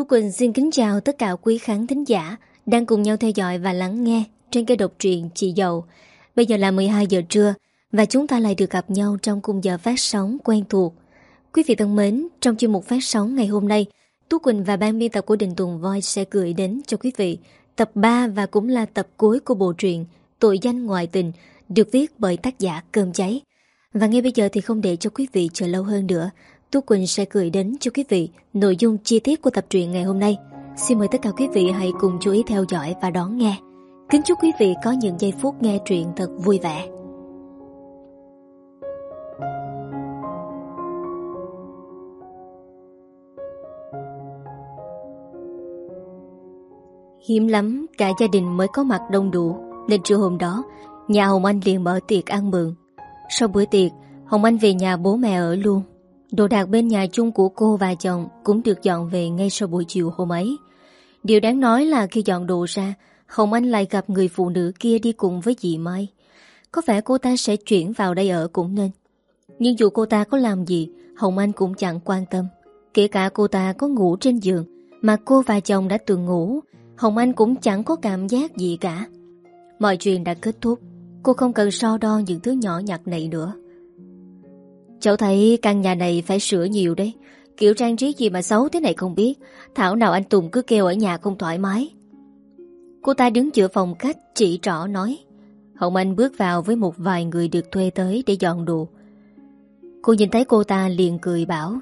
Tú Quỳnh xin kính chào tất cả quý khán thính giả đang cùng nhau theo dõi và lắng nghe trên kênh độc truyện Chị Dậu. Bây giờ là 12 giờ trưa và chúng ta lại được gặp nhau trong khung giờ phát sóng quen thuộc. Quý vị thân mến, trong chuyên mục phát sóng ngày hôm nay, Tú Quỳnh và ban biên tập của Đình Tùng Voice sẽ gửi đến cho quý vị tập 3 và cũng là tập cuối của bộ truyện Tội danh ngoại tình được viết bởi tác giả Cơm Cháy. Và ngay bây giờ thì không để cho quý vị chờ lâu hơn nữa, Tú Quỳnh sẽ gửi đến cho quý vị nội dung chi tiết của tập truyện ngày hôm nay. Xin mời tất cả quý vị hãy cùng chú ý theo dõi và đón nghe. Kính chúc quý vị có những giây phút nghe truyện thật vui vẻ. Hiếm lắm cả gia đình mới có mặt đông đủ, nên trưa hôm đó nhà Hồng Anh liền mở tiệc ăn mừng. Sau bữa tiệc, Hồng Anh về nhà bố mẹ ở luôn. Đồ đạc bên nhà chung của cô và chồng cũng được dọn về ngay sau buổi chiều hôm ấy. Điều đáng nói là khi dọn đồ ra, Hồng Anh lại gặp người phụ nữ kia đi cùng với dì Mai. Có vẻ cô ta sẽ chuyển vào đây ở cũng nên. Nhưng dù cô ta có làm gì, Hồng Anh cũng chẳng quan tâm. Kể cả cô ta có ngủ trên giường mà cô và chồng đã từng ngủ, Hồng Anh cũng chẳng có cảm giác gì cả. Mọi chuyện đã kết thúc. Cô không cần so đo những thứ nhỏ nhặt này nữa. Cháu thấy căn nhà này phải sửa nhiều đấy. Kiểu trang trí gì mà xấu thế này không biết. Thảo nào anh Tùng cứ kêu ở nhà không thoải mái. Cô ta đứng giữa phòng khách chỉ trỏ nói. Hồng Anh bước vào với một vài người được thuê tới để dọn đồ. Cô nhìn thấy cô ta liền cười bảo: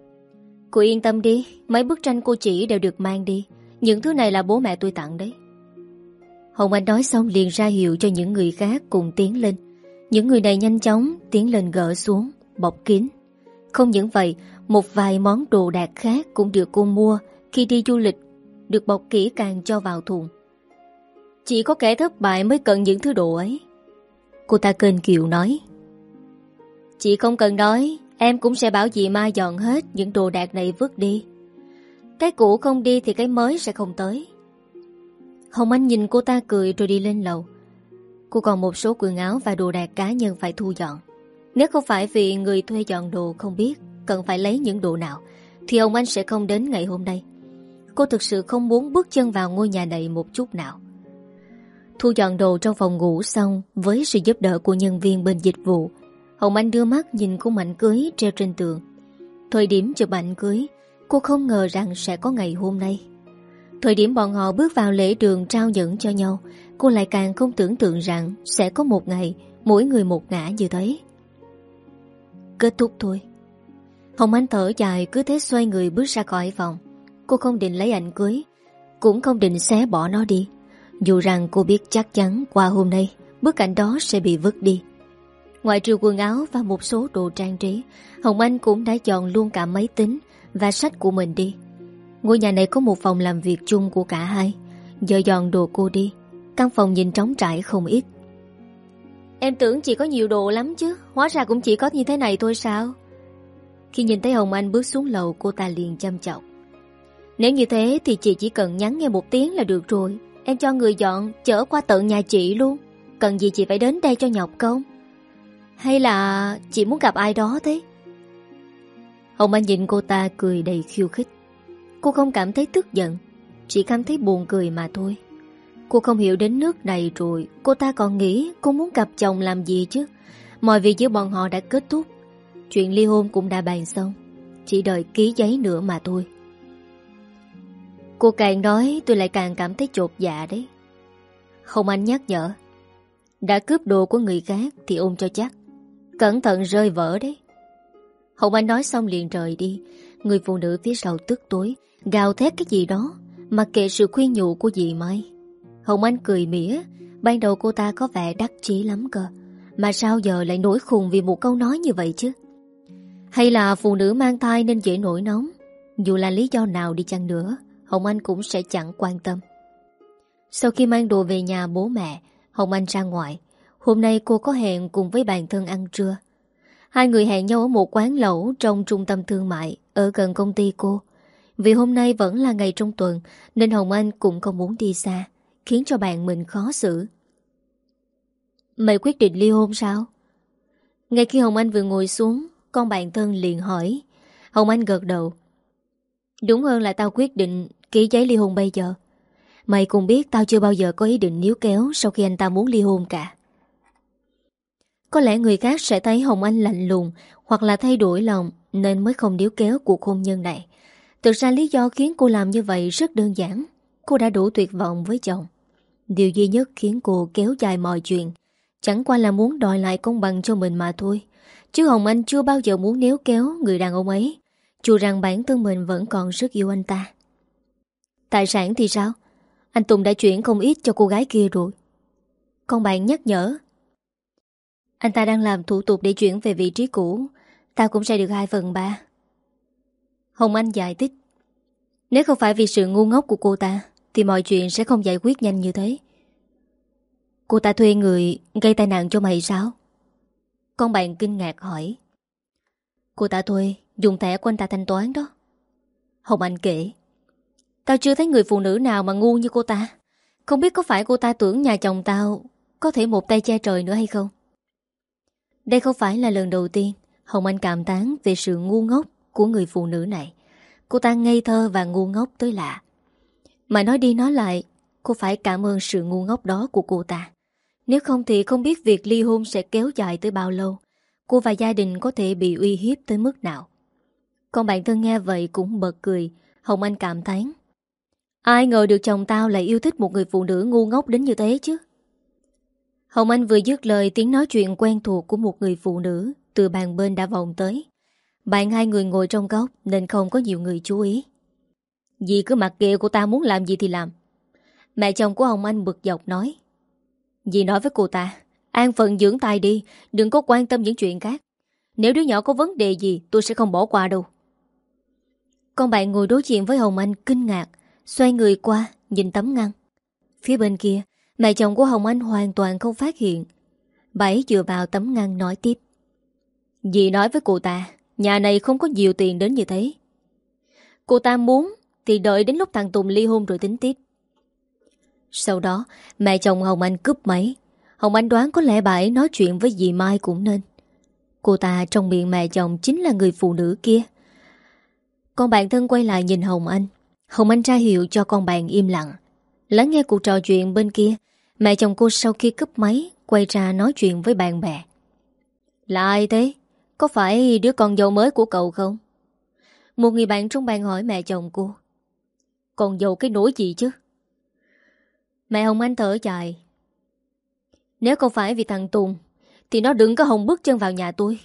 Cô yên tâm đi, mấy bức tranh cô chỉ đều được mang đi. Những thứ này là bố mẹ tôi tặng đấy. Hồng Anh nói xong liền ra hiệu cho những người khác cùng tiến lên. Những người này nhanh chóng tiến lên gỡ xuống, bọc kín. Không những vậy, một vài món đồ đạc khác cũng được cô mua khi đi du lịch, được bọc kỹ càng cho vào thùng. Chỉ có kẻ thất bại mới cần những thứ đồ ấy. Cô ta kênh kiệu nói. Chị không cần nói, em cũng sẽ bảo dì Mai dọn hết những đồ đạc này vứt đi. Cái cũ không đi thì cái mới sẽ không tới. Hồng Anh nhìn cô ta cười rồi đi lên lầu. Cô còn một số quần áo và đồ đạc cá nhân phải thu dọn. Nếu không phải vì người thuê dọn đồ không biết cần phải lấy những đồ nào, thì Hồng Anh sẽ không đến ngày hôm nay. Cô thực sự không muốn bước chân vào ngôi nhà này một chút nào. Thu dọn đồ trong phòng ngủ xong, với sự giúp đỡ của nhân viên bên dịch vụ, Hồng Anh đưa mắt nhìn khung ảnh cưới treo trên tường. Thời điểm chụp ảnh cưới, cô không ngờ rằng sẽ có ngày hôm nay. Thời điểm bọn họ bước vào lễ đường trao nhẫn cho nhau, cô lại càng không tưởng tượng rằng sẽ có một ngày mỗi người một ngã như thế. Kết thúc thôi. Hồng Anh thở dài cứ thế xoay người bước ra khỏi phòng. Cô không định lấy ảnh cưới, cũng không định xé bỏ nó đi. Dù rằng cô biết chắc chắn qua hôm nay bức ảnh đó sẽ bị vứt đi. Ngoại trừ quần áo và một số đồ trang trí, Hồng Anh cũng đã dọn luôn cả máy tính và sách của mình đi. Ngôi nhà này có một phòng làm việc chung của cả hai. Giờ dọn đồ cô đi, căn phòng nhìn trống trải không ít. Em tưởng chị có nhiều đồ lắm chứ, hóa ra cũng chỉ có như thế này thôi sao? Khi nhìn thấy Hồng Anh bước xuống lầu, cô ta liền chăm chọc. Nếu như thế thì chị chỉ cần nhắn nghe một tiếng là được rồi. Em cho người dọn chở qua tận nhà chị luôn. Cần gì chị phải đến đây cho nhọc công? Hay là chị muốn gặp ai đó thế? Hồng Anh nhìn cô ta cười đầy khiêu khích. Cô không cảm thấy tức giận, chỉ cảm thấy buồn cười mà thôi. Cô không hiểu đến nước này rồi, cô ta còn nghĩ cô muốn gặp chồng làm gì chứ. Mọi việc giữa bọn họ đã kết thúc. Chuyện ly hôn cũng đã bàn xong, chỉ đợi ký giấy nữa mà thôi. Cô càng nói tôi lại càng cảm thấy chột dạ đấy. Hồng Anh nhắc nhở. Đã cướp đồ của người khác thì ôm cho chắc, cẩn thận rơi vỡ đấy. Hồng Anh nói xong liền rời đi. Người phụ nữ phía sau tức tối gào thét cái gì đó, mặc kệ sự khuyên nhủ của dì Mai. Hồng Anh cười mỉa. Ban đầu cô ta có vẻ đắc chí lắm cơ, mà sao giờ lại nổi khùng vì một câu nói như vậy chứ? Hay là phụ nữ mang thai nên dễ nổi nóng? Dù là lý do nào đi chăng nữa, Hồng Anh cũng sẽ chẳng quan tâm. Sau khi mang đồ về nhà bố mẹ, Hồng Anh ra ngoài. Hôm nay cô có hẹn cùng với bạn thân ăn trưa. Hai người hẹn nhau ở một quán lẩu trong trung tâm thương mại ở gần công ty cô. Vì hôm nay vẫn là ngày trong tuần nên Hồng Anh cũng không muốn đi xa, khiến cho bạn mình khó xử. Mày quyết định ly hôn sao? Ngay khi Hồng Anh vừa ngồi xuống, con bạn thân liền hỏi. Hồng Anh gật đầu. Đúng hơn là tao quyết định ký giấy ly hôn bây giờ. Mày cũng biết tao chưa bao giờ có ý định níu kéo sau khi anh ta muốn ly hôn cả. Có lẽ người khác sẽ thấy Hồng Anh lạnh lùng hoặc là thay đổi lòng nên mới không níu kéo cuộc hôn nhân này. Thực ra lý do khiến cô làm như vậy rất đơn giản. Cô đã đủ tuyệt vọng với chồng. Điều duy nhất khiến cô kéo dài mọi chuyện chẳng qua là muốn đòi lại công bằng cho mình mà thôi. Chứ Hồng Anh chưa bao giờ muốn níu kéo người đàn ông ấy, dù rằng bản thân mình vẫn còn rất yêu anh ta. Tài sản thì sao? Anh Tùng đã chuyển không ít cho cô gái kia rồi. Con bạn nhắc nhở. Anh ta đang làm thủ tục để chuyển về vị trí cũ. Tao cũng sẽ được 2/3. Hồng Anh giải thích. Nếu không phải vì sự ngu ngốc của cô ta thì mọi chuyện sẽ không giải quyết nhanh như thế. Cô ta thuê người gây tai nạn cho mày sao? Con bạn kinh ngạc hỏi. Cô ta thuê, dùng thẻ của anh ta thanh toán đó. Hồng Anh kể. Tao chưa thấy người phụ nữ nào mà ngu như cô ta. Không biết có phải cô ta tưởng nhà chồng tao có thể một tay che trời nữa hay không? Đây không phải là lần đầu tiên Hồng Anh cảm tán về sự ngu ngốc của người phụ nữ này. Cô ta ngây thơ và ngu ngốc tới lạ. Mà nói đi nói lại, cô phải cảm ơn sự ngu ngốc đó của cô ta. Nếu không thì không biết việc ly hôn sẽ kéo dài tới bao lâu. Cô và gia đình có thể bị uy hiếp tới mức nào. Con bạn thân nghe vậy cũng bật cười. Hồng Anh cảm thán. Ai ngờ được chồng tao lại yêu thích một người phụ nữ ngu ngốc đến như thế chứ. Hồng Anh vừa dứt lời, tiếng nói chuyện quen thuộc của một người phụ nữ từ bàn bên đã vọng tới. Bạn hai người ngồi trong góc nên không có nhiều người chú ý. Dì cứ mặc kệ cô ta muốn làm gì thì làm. Mẹ chồng của Hồng Anh bực dọc nói. Dì nói với cô ta, an phận dưỡng tài đi, đừng có quan tâm những chuyện khác. Nếu đứa nhỏ có vấn đề gì tôi sẽ không bỏ qua đâu. Con bạn ngồi đối diện với Hồng Anh kinh ngạc, xoay người qua nhìn tấm ngăn. Phía bên kia, mẹ chồng của Hồng Anh hoàn toàn không phát hiện. Bà ấy dựa vào tấm ngăn nói tiếp. Dì nói với cô ta, nhà này không có nhiều tiền đến như thế. Cô ta muốn thì đợi đến lúc thằng Tùng ly hôn rồi tính tiếp. Sau đó mẹ chồng Hồng Anh cúp máy. Hồng Anh đoán có lẽ bà ấy nói chuyện với dì Mai cũng nên. Cô ta trong miệng mẹ chồng chính là người phụ nữ kia. Con bạn thân quay lại nhìn Hồng Anh. Hồng Anh ra hiệu cho con bạn im lặng, lắng nghe cuộc trò chuyện bên kia. Mẹ chồng cô sau khi cúp máy quay ra nói chuyện với bạn bè. Là ai thế? Có phải đứa con dâu mới của cậu không? Một người bạn trong bàn hỏi mẹ chồng cô. Con dâu cái nỗi gì chứ? Mẹ Hồng Anh thở dài. Nếu không phải vì thằng Tùng thì nó đừng có hòng bước chân vào nhà tôi.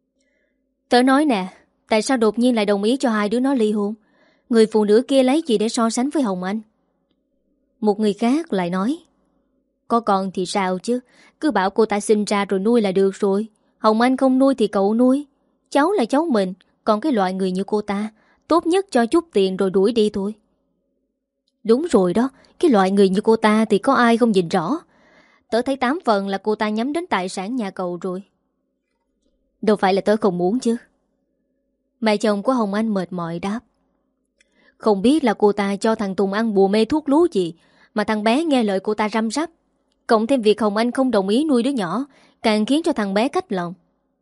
Tớ nói nè, tại sao đột nhiên lại đồng ý cho hai đứa nó ly hôn? Người phụ nữ kia lấy gì để so sánh với Hồng Anh? Một người khác lại nói. Có con thì sao chứ, cứ bảo cô ta sinh ra rồi nuôi là được rồi. Hồng Anh không nuôi thì cậu nuôi. Cháu là cháu mình, còn cái loại người như cô ta tốt nhất cho chút tiền rồi đuổi đi thôi. Đúng rồi đó, cái loại người như cô ta thì có ai không nhìn rõ. Tớ thấy 8 phần là cô ta nhắm đến tài sản nhà cậu rồi. Đâu phải là tớ không muốn chứ. Mẹ chồng của Hồng Anh mệt mỏi đáp. Không biết là cô ta cho thằng Tùng ăn bùa mê thuốc lú gì mà thằng bé nghe lời cô ta răm rắp. Cộng thêm việc Hồng Anh không đồng ý nuôi đứa nhỏ, càng khiến cho thằng bé cách lòng.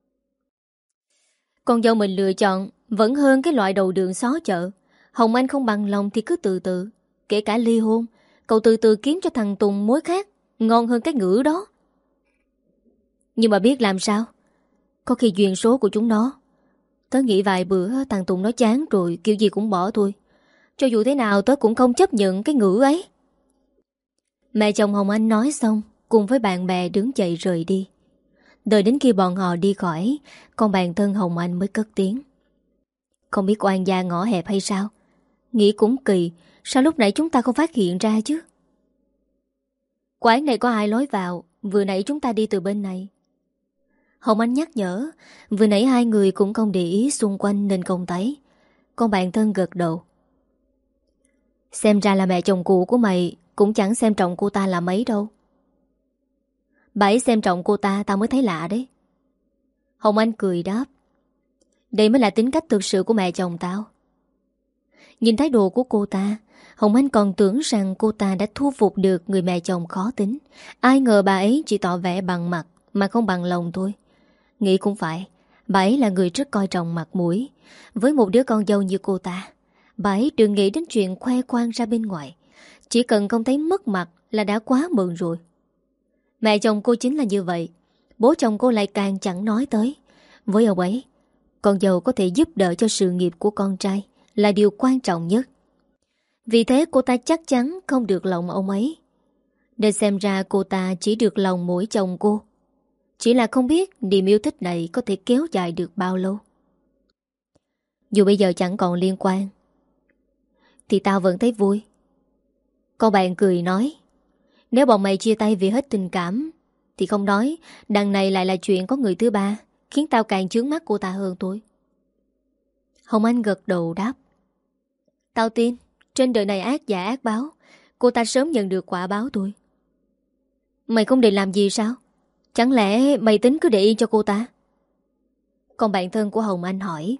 Con dâu mình lựa chọn vẫn hơn cái loại đầu đường xó chợ. Hồng Anh không bằng lòng thì cứ từ từ. Kể cả ly hôn, cậu từ từ kiếm cho thằng Tùng mối khác ngon hơn cái ngữ đó. Nhưng mà biết làm sao? Có khi duyên số của chúng nó. Tớ nghĩ vài bữa thằng Tùng nó chán rồi, kiểu gì cũng bỏ tôi. Cho dù thế nào tớ cũng không chấp nhận cái ngữ ấy. Mẹ chồng Hồng Anh nói xong, cùng với bạn bè đứng dậy rời đi. Đợi đến khi bọn họ đi khỏi, con bạn thân Hồng Anh mới cất tiếng. Không biết oan gia ngõ hẹp hay sao? Nghĩ cũng kỳ, sao lúc nãy chúng ta không phát hiện ra chứ? Quán này có hai lối vào, vừa nãy chúng ta đi từ bên này. Hồng Anh nhắc nhở, vừa nãy hai người cũng không để ý xung quanh nên không thấy. Con bạn thân gật đầu. Xem ra là mẹ chồng cũ của mày cũng chẳng xem trọng cô ta là mấy đâu. Bà ấy xem trọng cô ta tao mới thấy lạ đấy. Hồng Anh cười đáp. Đây mới là tính cách thực sự của mẹ chồng tao. Nhìn thái độ của cô ta, Hồng Anh còn tưởng rằng cô ta đã thu phục được người mẹ chồng khó tính. Ai ngờ bà ấy chỉ tỏ vẻ bằng mặt mà không bằng lòng thôi. Nghĩ cũng phải, bà ấy là người rất coi trọng mặt mũi. Với một đứa con dâu như cô ta, Bà ấy đừng nghĩ đến chuyện khoe khoang ra bên ngoài. Chỉ cần không thấy mất mặt là đã quá mừng rồi. Mẹ chồng cô chính là như vậy. Bố chồng cô lại càng chẳng nói tới. Với ông ấy, con dâu có thể giúp đỡ cho sự nghiệp của con trai là điều quan trọng nhất. Vì thế cô ta chắc chắn không được lòng ông ấy. Để xem ra cô ta chỉ được lòng mỗi chồng cô. Chỉ là không biết niềm yêu thích này có thể kéo dài được bao lâu. Dù bây giờ chẳng còn liên quan thì tao vẫn thấy vui. Con bạn cười nói, nếu bọn mày chia tay vì hết tình cảm thì không nói, đằng này lại là chuyện có người thứ ba, khiến tao càng chướng mắt cô ta hơn thôi. Hồng Anh gật đầu đáp, tao tin, trên đời này ác giả ác báo, cô ta sớm nhận được quả báo thôi. Mày không định làm gì sao? Chẳng lẽ mày tính cứ để yên cho cô ta? Còn bạn thân của Hồng Anh hỏi,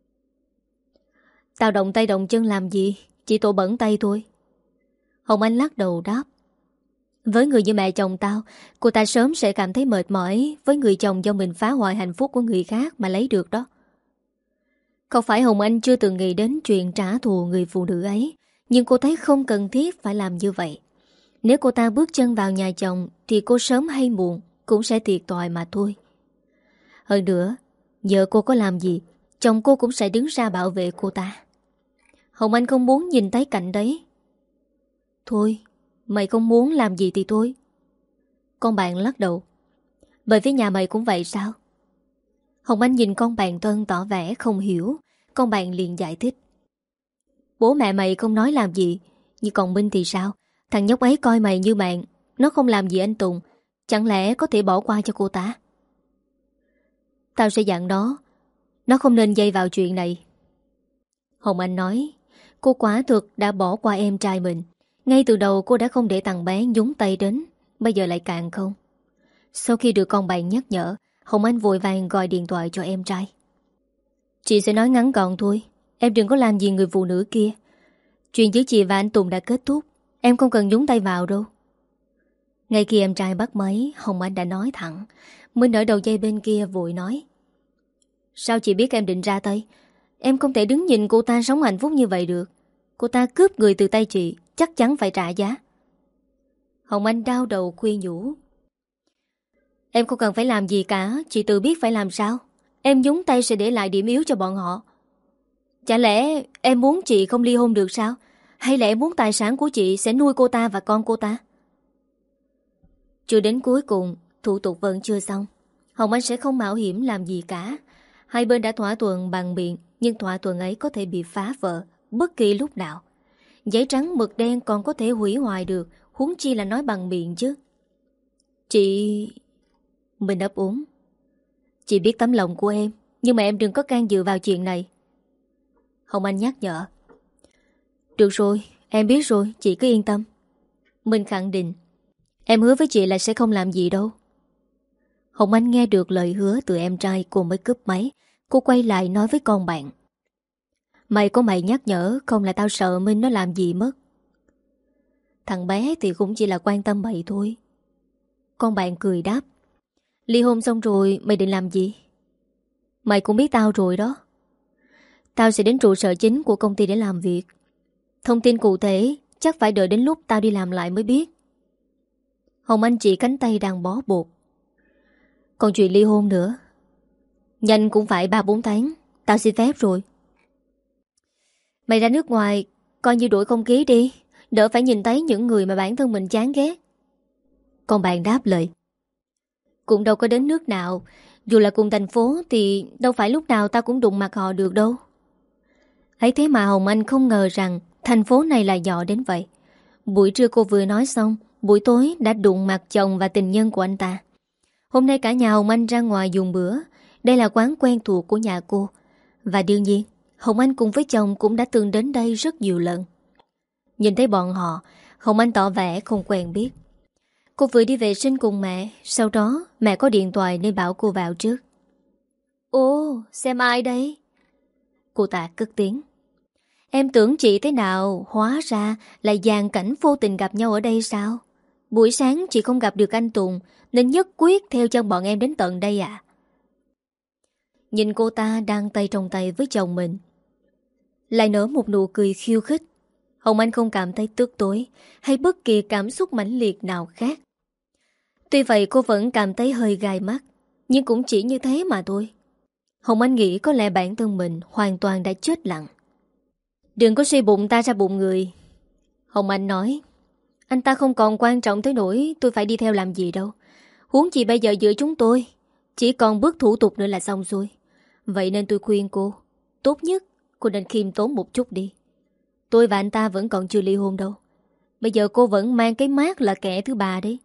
tao động tay động chân làm gì, chỉ tội bẩn tay thôi. Hồng Anh lắc đầu đáp, với người như mẹ chồng tao, cô ta sớm sẽ cảm thấy mệt mỏi với người chồng do mình phá hoại hạnh phúc của người khác mà lấy được đó. Không phải Hồng Anh chưa từng nghĩ đến chuyện trả thù người phụ nữ ấy, nhưng cô thấy không cần thiết phải làm như vậy. Nếu cô ta bước chân vào nhà chồng thì cô sớm hay muộn cũng sẽ thiệt thòi mà thôi. Hơn nữa, vợ cô có làm gì, chồng cô cũng sẽ đứng ra bảo vệ cô ta. Hồng Anh không muốn nhìn thấy cảnh đấy. Thôi, mày không muốn làm gì thì thôi. Con bạn lắc đầu, bởi vì nhà mày cũng vậy sao? Hồng Anh nhìn con bạn thân tỏ vẻ không hiểu. Con bạn liền giải thích, bố mẹ mày không nói làm gì, nhưng còn Minh thì sao? Thằng nhóc ấy coi mày như bạn, nó không làm gì anh Tùng, chẳng lẽ có thể bỏ qua cho cô ta? Tao sẽ dặn nó không nên dây vào chuyện này. Hồng Anh nói, cô quả thực đã bỏ qua em trai mình. Ngay từ đầu cô đã không để thằng bé nhúng tay đến, bây giờ lại càng không. Sau khi được con bạn nhắc nhở, Hồng Anh vội vàng gọi điện thoại cho em trai. Chị sẽ nói ngắn gọn thôi, em đừng có làm gì người phụ nữ kia. Chuyện giữa chị và anh Tùng đã kết thúc, em không cần nhúng tay vào đâu. Ngay khi em trai bắt máy, Hồng Anh đã nói thẳng. Minh ở đầu dây bên kia vội nói, sao chị biết em định ra tay? Em không thể đứng nhìn cô ta sống hạnh phúc như vậy được. Cô ta cướp người từ tay chị, chắc chắn phải trả giá. Hồng Anh đau đầu khuyên nhủ, em không cần phải làm gì cả, chị tự biết phải làm sao. Em nhúng tay sẽ để lại điểm yếu cho bọn họ. Chả lẽ em muốn chị không ly hôn được sao? Hay là em muốn tài sản của chị sẽ nuôi cô ta và con cô ta? Chưa đến cuối cùng, thủ tục vẫn chưa xong. Hồng Anh sẽ không mạo hiểm làm gì cả. Hai bên đã thỏa thuận bằng miệng, nhưng thỏa thuận ấy có thể bị phá vỡ bất kỳ lúc nào. Giấy trắng mực đen còn có thể hủy hoại được, huống chi là nói bằng miệng chứ. Chị... Mình ấp úng. Chị biết tấm lòng của em, nhưng mà em đừng có can dự vào chuyện này. Hồng Anh nhắc nhở. Được rồi, em biết rồi, chị cứ yên tâm. Mình khẳng định, em hứa với chị là sẽ không làm gì đâu. Hồng Anh nghe được lời hứa từ em trai, cô mới cúp máy. Cô quay lại nói với con bạn, mày có mày nhắc nhở, không là tao sợ Minh nó làm gì mất. Thằng bé thì cũng chỉ là quan tâm mày thôi. Con bạn cười đáp, ly hôn xong rồi mày định làm gì? Mày cũng biết tao rồi đó. Tao sẽ đến trụ sở chính của công ty để làm việc. Thông tin cụ thể chắc phải đợi đến lúc tao đi làm lại mới biết. Hồng Anh chỉ cánh tay đang bó bột. Còn chuyện ly hôn nữa, nhanh cũng phải 3-4 tháng. Tao xin phép rồi. Mày ra nước ngoài coi như đổi không khí đi, đỡ phải nhìn thấy những người mà bản thân mình chán ghét. Con bạn đáp lời, cũng đâu có đến nước nào. Dù là cùng thành phố thì đâu phải lúc nào tao cũng đụng mặt họ được đâu. Ấy thế mà Hồng Anh không ngờ rằng thành phố này lại nhỏ đến vậy. Buổi trưa cô vừa nói xong, buổi tối đã đụng mặt chồng và tình nhân của anh ta. Hôm nay cả nhà Hồng Anh ra ngoài dùng bữa. Đây là quán quen thuộc của nhà cô. Và đương nhiên Hồng Anh cùng với chồng cũng đã từng đến đây rất nhiều lần. Nhìn thấy bọn họ, Hồng Anh tỏ vẻ không quen biết. Cô vừa đi vệ sinh cùng mẹ, sau đó mẹ có điện thoại nên bảo cô vào trước. Ồ, xem ai đây? Cô ta cất tiếng. Em tưởng chị thế nào, hóa ra là dàn cảnh vô tình gặp nhau ở đây sao? Buổi sáng chị không gặp được anh Tùng nên nhất quyết theo chân bọn em đến tận đây à? Nhìn cô ta đang tay trong tay với chồng mình, lại nở một nụ cười khiêu khích. Hồng Anh không cảm thấy tức tối hay bất kỳ cảm xúc mãnh liệt nào khác. Tuy vậy cô vẫn cảm thấy hơi gai mắt, nhưng cũng chỉ như thế mà thôi. Hồng Anh nghĩ có lẽ bản thân mình hoàn toàn đã chết lặng. Đừng có suy bụng ta ra bụng người. Hồng Anh nói, anh ta không còn quan trọng tới nỗi tôi phải đi theo làm gì đâu. Huống chi bây giờ giữa chúng tôi chỉ còn bước thủ tục nữa là xong xuôi. Vậy nên tôi khuyên cô, tốt nhất cô nên khiêm tốn một chút đi. Tôi và anh ta vẫn còn chưa ly hôn đâu. Bây giờ cô vẫn mang cái mác là kẻ thứ ba đấy.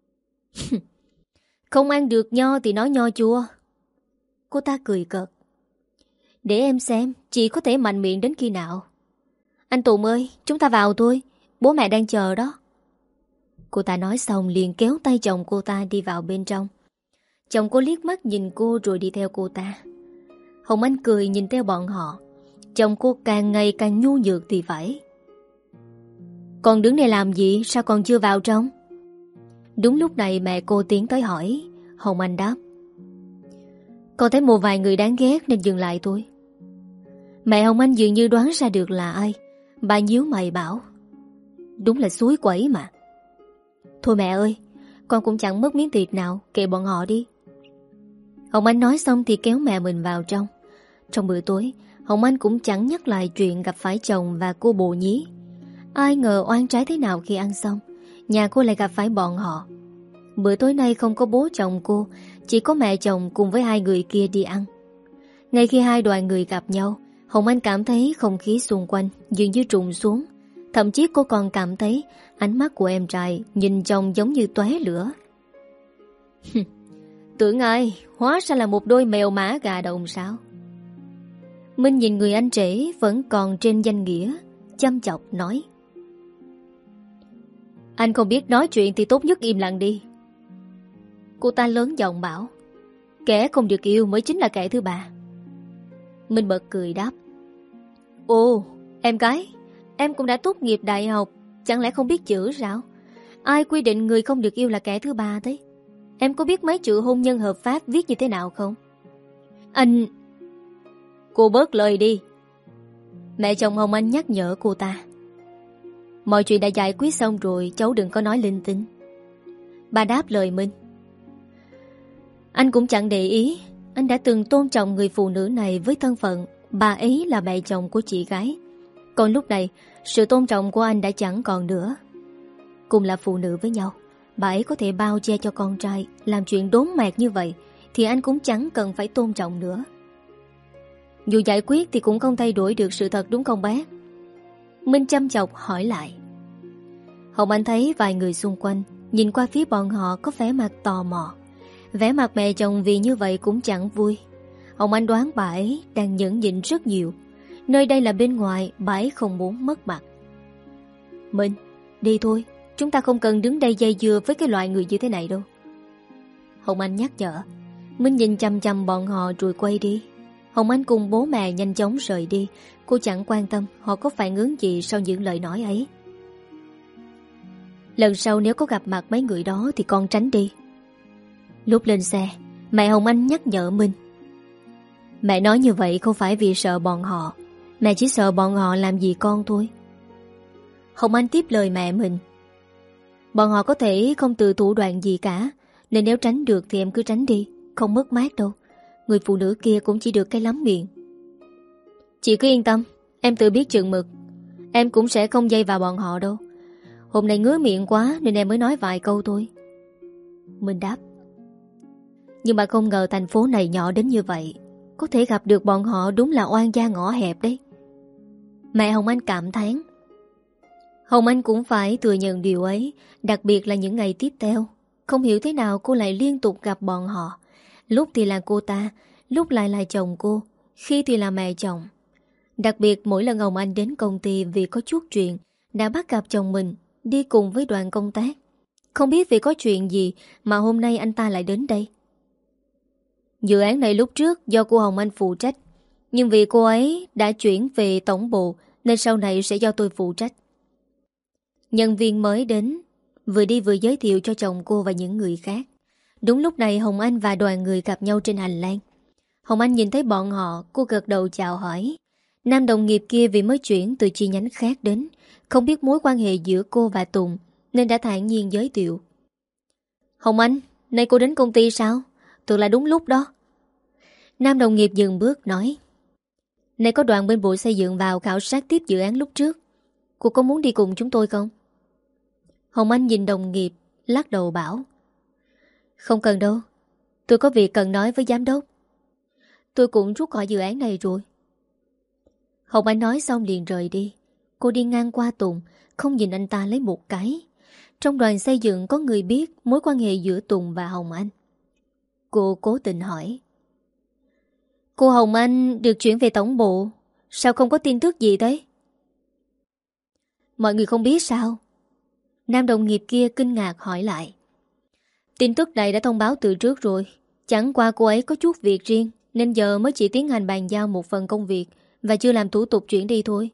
Không ăn được nho thì nói nho chua. Cô ta cười cợt. Để em xem chị có thể mạnh miệng đến khi nào. Anh Tùng ơi, chúng ta vào thôi, bố mẹ đang chờ đó. Cô ta nói xong liền kéo tay chồng cô ta đi vào bên trong. Chồng cô liếc mắt nhìn cô rồi đi theo cô ta. Hồng Anh cười nhìn theo bọn họ. Chồng cô càng ngày càng nhu nhược thì phải. Còn đứng đây làm gì, sao còn chưa vào trong? Đúng lúc này mẹ cô tiến tới hỏi. Hồng Anh đáp, con thấy một vài người đáng ghét nên dừng lại thôi. Mẹ Hồng Anh dường như đoán ra được là ai. Bà nhíu mày bảo, đúng là suối quẩy mà. Thôi mẹ ơi, con cũng chẳng mất miếng thịt nào, kệ bọn họ đi. Hồng Anh nói xong thì kéo mẹ mình vào trong. Trong bữa tối, Hồng Anh cũng chẳng nhắc lại chuyện gặp phải chồng và cô bồ nhí. Ai ngờ oan trái thế nào khi ăn xong, nhà cô lại gặp phải bọn họ. Bữa tối nay không có bố chồng cô, chỉ có mẹ chồng cùng với hai người kia đi ăn. Ngay khi hai đoàn người gặp nhau, Hồng Anh cảm thấy không khí xung quanh dường như trùng xuống. Thậm chí cô còn cảm thấy ánh mắt của em trai nhìn chồng giống như tóe lửa. Tưởng ai, hóa ra là một đôi mèo mã gà đồng sao? Minh nhìn người anh rể vẫn còn trên danh nghĩa, chăm chọc nói, anh không biết nói chuyện thì tốt nhất im lặng đi. Cô ta lớn giọng bảo, kẻ không được yêu mới chính là kẻ thứ ba. Minh bật cười đáp, ồ, em gái, em cũng đã tốt nghiệp đại học, chẳng lẽ không biết chữ sao? Ai quy định người không được yêu là kẻ thứ ba thế? Em có biết mấy chữ hôn nhân hợp pháp viết như thế nào không? Anh... Cô bớt lời đi. Mẹ chồng Hồng Anh nhắc nhở cô ta. Mọi chuyện đã giải quyết xong rồi, cháu đừng có nói linh tinh. Bà đáp lời Minh. Anh cũng chẳng để ý. Anh đã từng tôn trọng người phụ nữ này với thân phận bà ấy là mẹ chồng của chị gái. Còn lúc này, sự tôn trọng của anh đã chẳng còn nữa. Cùng là phụ nữ với nhau, bà ấy có thể bao che cho con trai làm chuyện đốn mạt như vậy, thì anh cũng chẳng cần phải tôn trọng nữa. Dù giải quyết thì cũng không thay đổi được sự thật, đúng không bé? Minh chăm chọc hỏi lại. Hồng Anh thấy vài người xung quanh nhìn qua phía bọn họ có vẻ mặt tò mò. Vẻ mặt mẹ chồng vì như vậy cũng chẳng vui. Hồng Anh đoán bà ấy đang nhẫn nhịn rất nhiều. Nơi đây là bên ngoài, bà ấy không muốn mất mặt. Minh, đi thôi, chúng ta không cần đứng đây dây dưa với cái loại người như thế này đâu. Hồng Anh nhắc nhở. Minh nhìn chăm chăm bọn họ rồi quay đi. Hồng Anh cùng bố mẹ nhanh chóng rời đi. Cô chẳng quan tâm họ có phản ứng gì sau những lời nói ấy. Lần sau nếu có gặp mặt mấy người đó thì con tránh đi. Lúc lên xe, mẹ Hồng Anh nhắc nhở Minh. Mẹ nói như vậy không phải vì sợ bọn họ, mẹ chỉ sợ bọn họ làm gì con thôi. Hồng Anh tiếp lời mẹ mình. Bọn họ có thể không từ thủ đoạn gì cả, nên nếu tránh được thì em cứ tránh đi, không mất mát đâu. Người phụ nữ kia cũng chỉ được cái lắm miệng. Chị cứ yên tâm, em tự biết chừng mực. Em cũng sẽ không dây vào bọn họ đâu. Hôm nay ngứa miệng quá nên em mới nói vài câu thôi. Minh đáp. Nhưng mà không ngờ thành phố này nhỏ đến như vậy, có thể gặp được bọn họ đúng là oan gia ngõ hẹp đấy. Mẹ Hồng Anh cảm thán. Hồng Anh cũng phải thừa nhận điều ấy, đặc biệt là những ngày tiếp theo. Không hiểu thế nào cô lại liên tục gặp bọn họ. Lúc thì là cô ta, lúc lại là chồng cô, khi thì là mẹ chồng. Đặc biệt mỗi lần Hồng Anh đến công ty vì có chút chuyện, đã bắt gặp chồng mình đi cùng với đoàn công tác. Không biết vì có chuyện gì mà hôm nay anh ta lại đến đây. Dự án này lúc trước do cô Hồng Anh phụ trách, nhưng vì cô ấy đã chuyển về tổng bộ nên sau này sẽ do tôi phụ trách. Nhân viên mới đến, vừa đi vừa giới thiệu cho chồng cô và những người khác. Đúng lúc này Hồng Anh và đoàn người gặp nhau trên hành lang. Hồng Anh nhìn thấy bọn họ, cô gật đầu chào hỏi. Nam đồng nghiệp kia vì mới chuyển từ chi nhánh khác đến, không biết mối quan hệ giữa cô và Tùng, nên đã thản nhiên giới thiệu. Hồng Anh, nay cô đến công ty sao? Thật là đúng lúc đó. Nam đồng nghiệp dừng bước nói. Nay có đoàn bên bộ xây dựng vào khảo sát tiếp dự án lúc trước. Cô có muốn đi cùng chúng tôi không? Hồng Anh nhìn đồng nghiệp, lắc đầu bảo. Không cần đâu. Tôi có việc cần nói với giám đốc. Tôi cũng rút khỏi dự án này rồi. Hồng Anh nói xong liền rời đi. Cô đi ngang qua Tùng, không nhìn anh ta lấy một cái. Trong đoàn xây dựng có người biết mối quan hệ giữa Tùng và Hồng Anh. Cô cố tình hỏi. Cô Hồng Anh được chuyển về tổng bộ, sao không có tin tức gì thế? Mọi người không biết sao? Nam đồng nghiệp kia kinh ngạc hỏi lại. Tin tức này đã thông báo từ trước rồi. Chẳng qua cô ấy có chút việc riêng, nên giờ mới chỉ tiến hành bàn giao một phần công việc và chưa làm thủ tục chuyển đi thôi.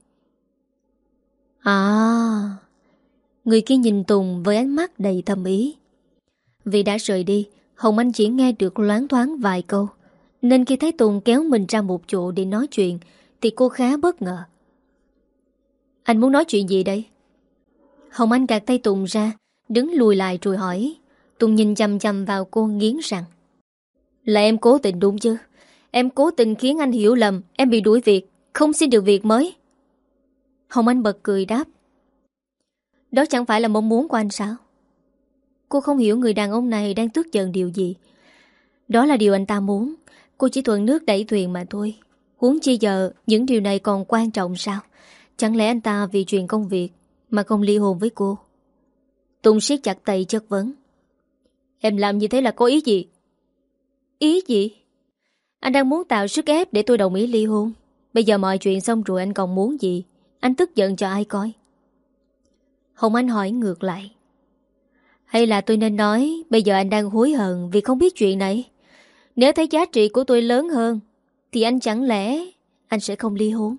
À, người kia nhìn Tùng với ánh mắt đầy thâm ý. Vì đã rời đi, Hồng Anh chỉ nghe được loáng thoáng vài câu, nên khi thấy Tùng kéo mình ra một chỗ để nói chuyện thì cô khá bất ngờ. Anh muốn nói chuyện gì đây? Hồng Anh gạt tay Tùng ra, đứng lùi lại rồi hỏi. Tùng nhìn chằm chằm vào cô nghiến răng. Là em cố tình đúng chứ? Em cố tình khiến anh hiểu lầm em bị đuổi việc, không xin được việc mới. Hồng Anh bật cười đáp. Đó chẳng phải là mong muốn của anh sao? Cô không hiểu người đàn ông này đang tức giận điều gì. Đó là điều anh ta muốn. Cô chỉ thuận nước đẩy thuyền mà thôi. Huống chi giờ những điều này còn quan trọng sao? Chẳng lẽ anh ta vì chuyện công việc mà không ly hôn với cô? Tùng siết chặt tay chất vấn. Em làm như thế là có ý gì? Ý gì? Anh đang muốn tạo sức ép để tôi đồng ý ly hôn. Bây giờ mọi chuyện xong rồi anh còn muốn gì? Anh tức giận cho ai coi? Hồng Anh hỏi ngược lại. Hay là tôi nên nói bây giờ anh đang hối hận vì không biết chuyện này? Nếu thấy giá trị của tôi lớn hơn thì anh chẳng lẽ anh sẽ không ly hôn?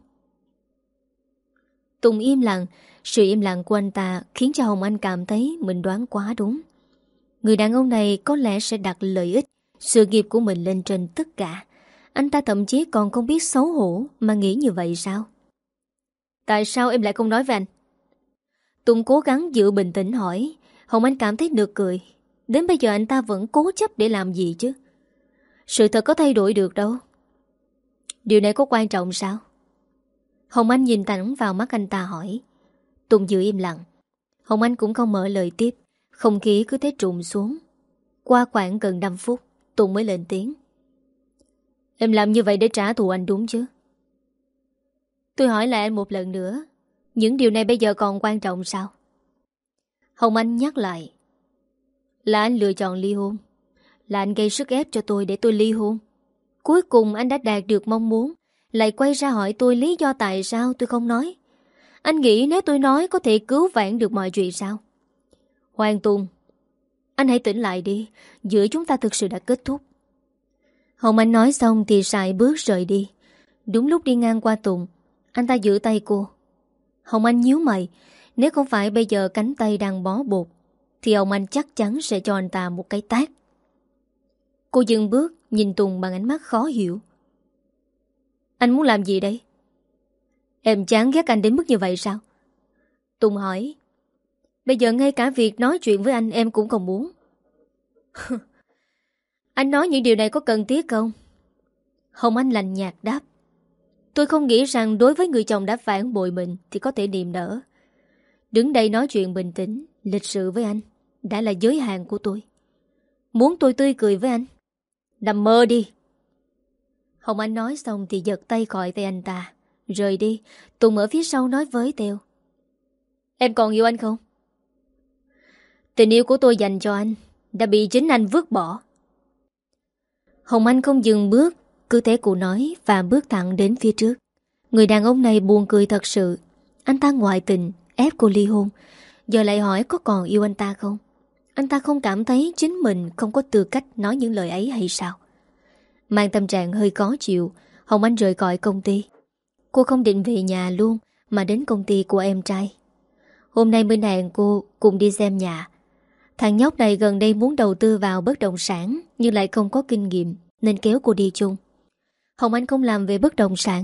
Tùng im lặng. Sự im lặng của anh ta khiến cho Hồng Anh cảm thấy mình đoán quá đúng. Người đàn ông này có lẽ sẽ đặt lợi ích, sự nghiệp của mình lên trên tất cả. Anh ta thậm chí còn không biết xấu hổ mà nghĩ như vậy sao? Tại sao em lại không nói với anh? Tùng cố gắng giữ bình tĩnh hỏi. Hồng Anh cảm thấy nực cười. Đến bây giờ anh ta vẫn cố chấp để làm gì chứ? Sự thật có thay đổi được đâu. Điều này có quan trọng sao? Hồng Anh nhìn thẳng vào mắt anh ta hỏi. Tùng giữ im lặng. Hồng Anh cũng không mở lời tiếp. Không khí cứ thế trùng xuống. Qua khoảng gần 5 phút Tùng mới lên tiếng. Em làm như vậy để trả thù anh đúng chứ? Tôi hỏi lại anh một lần nữa. Những điều này bây giờ còn quan trọng sao? Hồng Anh nhắc lại. Là anh lựa chọn ly hôn. Là anh gây sức ép cho tôi để tôi ly hôn. Cuối cùng anh đã đạt được mong muốn, lại quay ra hỏi tôi lý do tại sao tôi không nói. Anh nghĩ nếu tôi nói có thể cứu vãn được mọi chuyện sao? Hoàng Tùng, anh hãy tỉnh lại đi. Giữa chúng ta thực sự đã kết thúc. Hồng Anh nói xong thì sải bước rời đi. Đúng lúc đi ngang qua Tùng, anh ta giữ tay cô. Hồng Anh nhíu mày. Nếu không phải bây giờ cánh tay đang bó bột thì Hồng Anh chắc chắn sẽ cho anh ta một cái tát. Cô dừng bước nhìn Tùng bằng ánh mắt khó hiểu. Anh muốn làm gì đây? Em chán ghét anh đến mức như vậy sao? Tùng hỏi. Bây giờ ngay cả việc nói chuyện với anh em cũng không muốn. Anh nói những điều này có cần thiết không? Hồng Anh lạnh nhạt đáp. Tôi không nghĩ rằng đối với người chồng đã phản bội mình thì có thể niềm nở. Đứng đây nói chuyện bình tĩnh, lịch sự với anh đã là giới hạn của tôi. Muốn tôi tươi cười với anh? Nằm mơ đi. Hồng Anh nói xong thì giật tay khỏi tay anh ta, rời đi. Tùng ở phía sau nói với Teo. Em còn yêu anh không? Tình yêu của tôi dành cho anh đã bị chính anh vứt bỏ. Hồng Anh không dừng bước, cứ thế cô nói và bước thẳng đến phía trước. Người đàn ông này buồn cười thật sự. Anh ta ngoại tình, ép cô ly hôn, giờ lại hỏi có còn yêu anh ta không? Anh ta không cảm thấy chính mình không có tư cách nói những lời ấy hay sao? Mang tâm trạng hơi khó chịu, Hồng Anh rời khỏi công ty. Cô không định về nhà luôn mà đến công ty của em trai. Hôm nay Minh hẹn cô cùng đi xem nhà. Thằng nhóc này gần đây muốn đầu tư vào bất động sản nhưng lại không có kinh nghiệm nên kéo cô đi chung. Hồng Anh không làm về bất động sản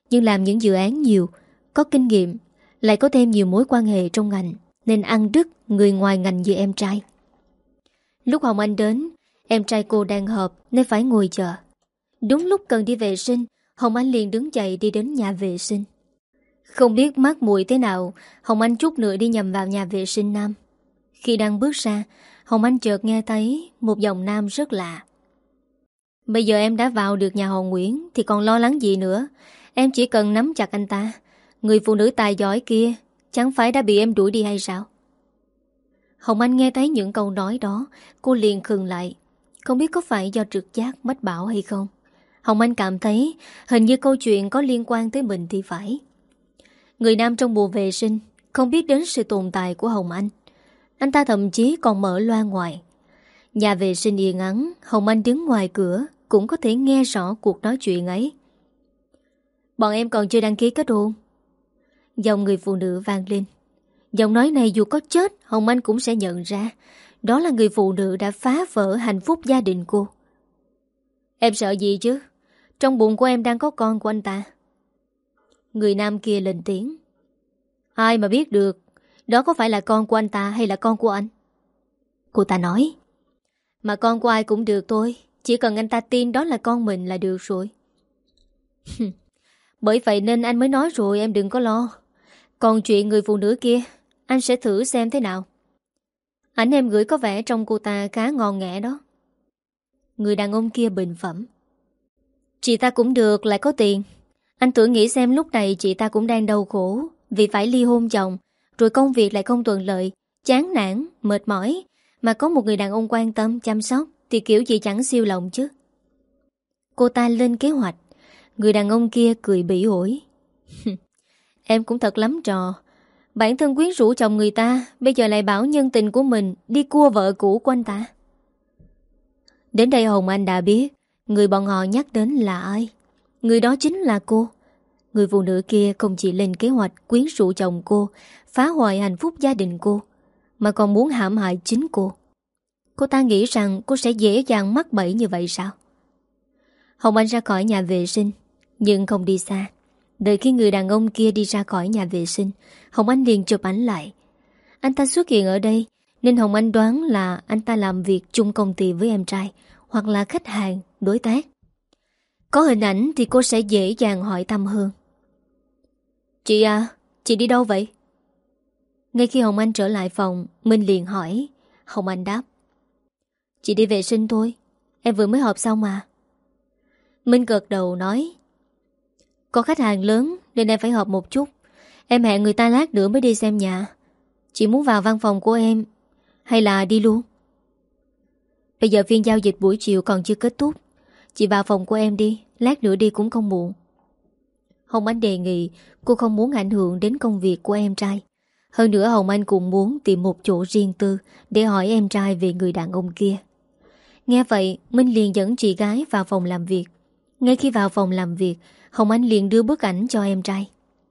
nhưng làm những dự án nhiều, có kinh nghiệm, lại có thêm nhiều mối quan hệ trong ngành, nên ăn đứt người ngoài ngành như em trai. Lúc Hồng Anh đến, em trai cô đang họp nên phải ngồi chờ. Đúng lúc cần đi vệ sinh, Hồng Anh liền đứng dậy đi đến nhà vệ sinh. Không biết mát mùi thế nào, Hồng Anh chút nữa đi nhầm vào nhà vệ sinh nam. Khi đang bước ra, Hồng Anh chợt nghe thấy một giọng nam rất lạ. Bây giờ em đã vào được nhà họ Nguyễn thì còn lo lắng gì nữa. Em chỉ cần nắm chặt anh ta. Người phụ nữ tài giỏi kia chẳng phải đã bị em đuổi đi hay sao? Hồng Anh nghe thấy những câu nói đó, cô liền khựng lại. Không biết có phải do trực giác mách bảo hay không. Hồng Anh cảm thấy hình như câu chuyện có liên quan tới mình thì phải. Người nam trong bộ vệ sinh không biết đến sự tồn tại của Hồng Anh. Anh ta thậm chí còn mở loa ngoài. Nhà vệ sinh yên ắng, Hồng Anh đứng ngoài cửa cũng có thể nghe rõ cuộc nói chuyện ấy. Bọn em còn chưa đăng ký kết hôn. Giọng người phụ nữ vang lên. Giọng nói này dù có chết, Hồng Anh cũng sẽ nhận ra đó là người phụ nữ đã phá vỡ hạnh phúc gia đình cô. Em sợ gì chứ? Trong bụng của em đang có con của anh ta. Người nam kia lên tiếng. Ai mà biết được đó có phải là con của anh ta hay là con của anh? Cô ta nói. Mà con của ai cũng được thôi, chỉ cần anh ta tin đó là con mình là được rồi. Bởi vậy nên anh mới nói rồi em đừng có lo. Còn chuyện người phụ nữ kia, anh sẽ thử xem thế nào. Ảnh em gửi có vẻ trong cô ta khá ngon nghẻ đó. Người đàn ông kia bình phẩm. Chị ta cũng được, lại có tiền. Anh tưởng nghĩ xem lúc này chị ta cũng đang đau khổ vì phải ly hôn chồng, rồi công việc lại không thuận lợi, chán nản, mệt mỏi. Mà có một người đàn ông quan tâm, chăm sóc thì kiểu gì chẳng siêu lòng chứ. Cô ta lên kế hoạch. Người đàn ông kia cười bỉ ổi. Em cũng thật lắm trò. Bản thân quyến rũ chồng người ta, bây giờ lại bảo nhân tình của mình đi cua vợ cũ của anh ta. Đến đây Hồng Anh đã biết người bọn họ nhắc đến là ai. Người đó chính là cô. Người phụ nữ kia không chỉ lên kế hoạch quyến rũ chồng cô, phá hoại hạnh phúc gia đình cô, mà còn muốn hãm hại chính cô. Cô ta nghĩ rằng cô sẽ dễ dàng mắc bẫy như vậy sao? Hồng Anh ra khỏi nhà vệ sinh, nhưng không đi xa. Đợi khi người đàn ông kia đi ra khỏi nhà vệ sinh, Hồng Anh liền chụp ảnh lại. Anh ta xuất hiện ở đây, nên Hồng Anh đoán là anh ta làm việc chung công ty với em trai, hoặc là khách hàng, đối tác. Có hình ảnh thì cô sẽ dễ dàng hỏi thăm hơn. Chị à, chị đi đâu vậy? Ngay khi Hồng Anh trở lại phòng, Minh liền hỏi. Hồng Anh đáp. Chị đi vệ sinh thôi, em vừa mới họp xong mà. Minh gật đầu nói. Có khách hàng lớn nên em phải họp một chút. Em hẹn người ta lát nữa mới đi xem nhà. Chị muốn vào văn phòng của em hay là đi luôn? Bây giờ phiên giao dịch buổi chiều còn chưa kết thúc. Chị vào phòng của em đi, lát nữa đi cũng không muộn. Hồng Anh đề nghị. Cô không muốn ảnh hưởng đến công việc của em trai. Hơn nữa Hồng Anh cũng muốn tìm một chỗ riêng tư để hỏi em trai về người đàn ông kia. Nghe vậy, Minh liền dẫn chị gái vào phòng làm việc. Ngay khi vào phòng làm việc, Hồng Anh liền đưa bức ảnh cho em trai.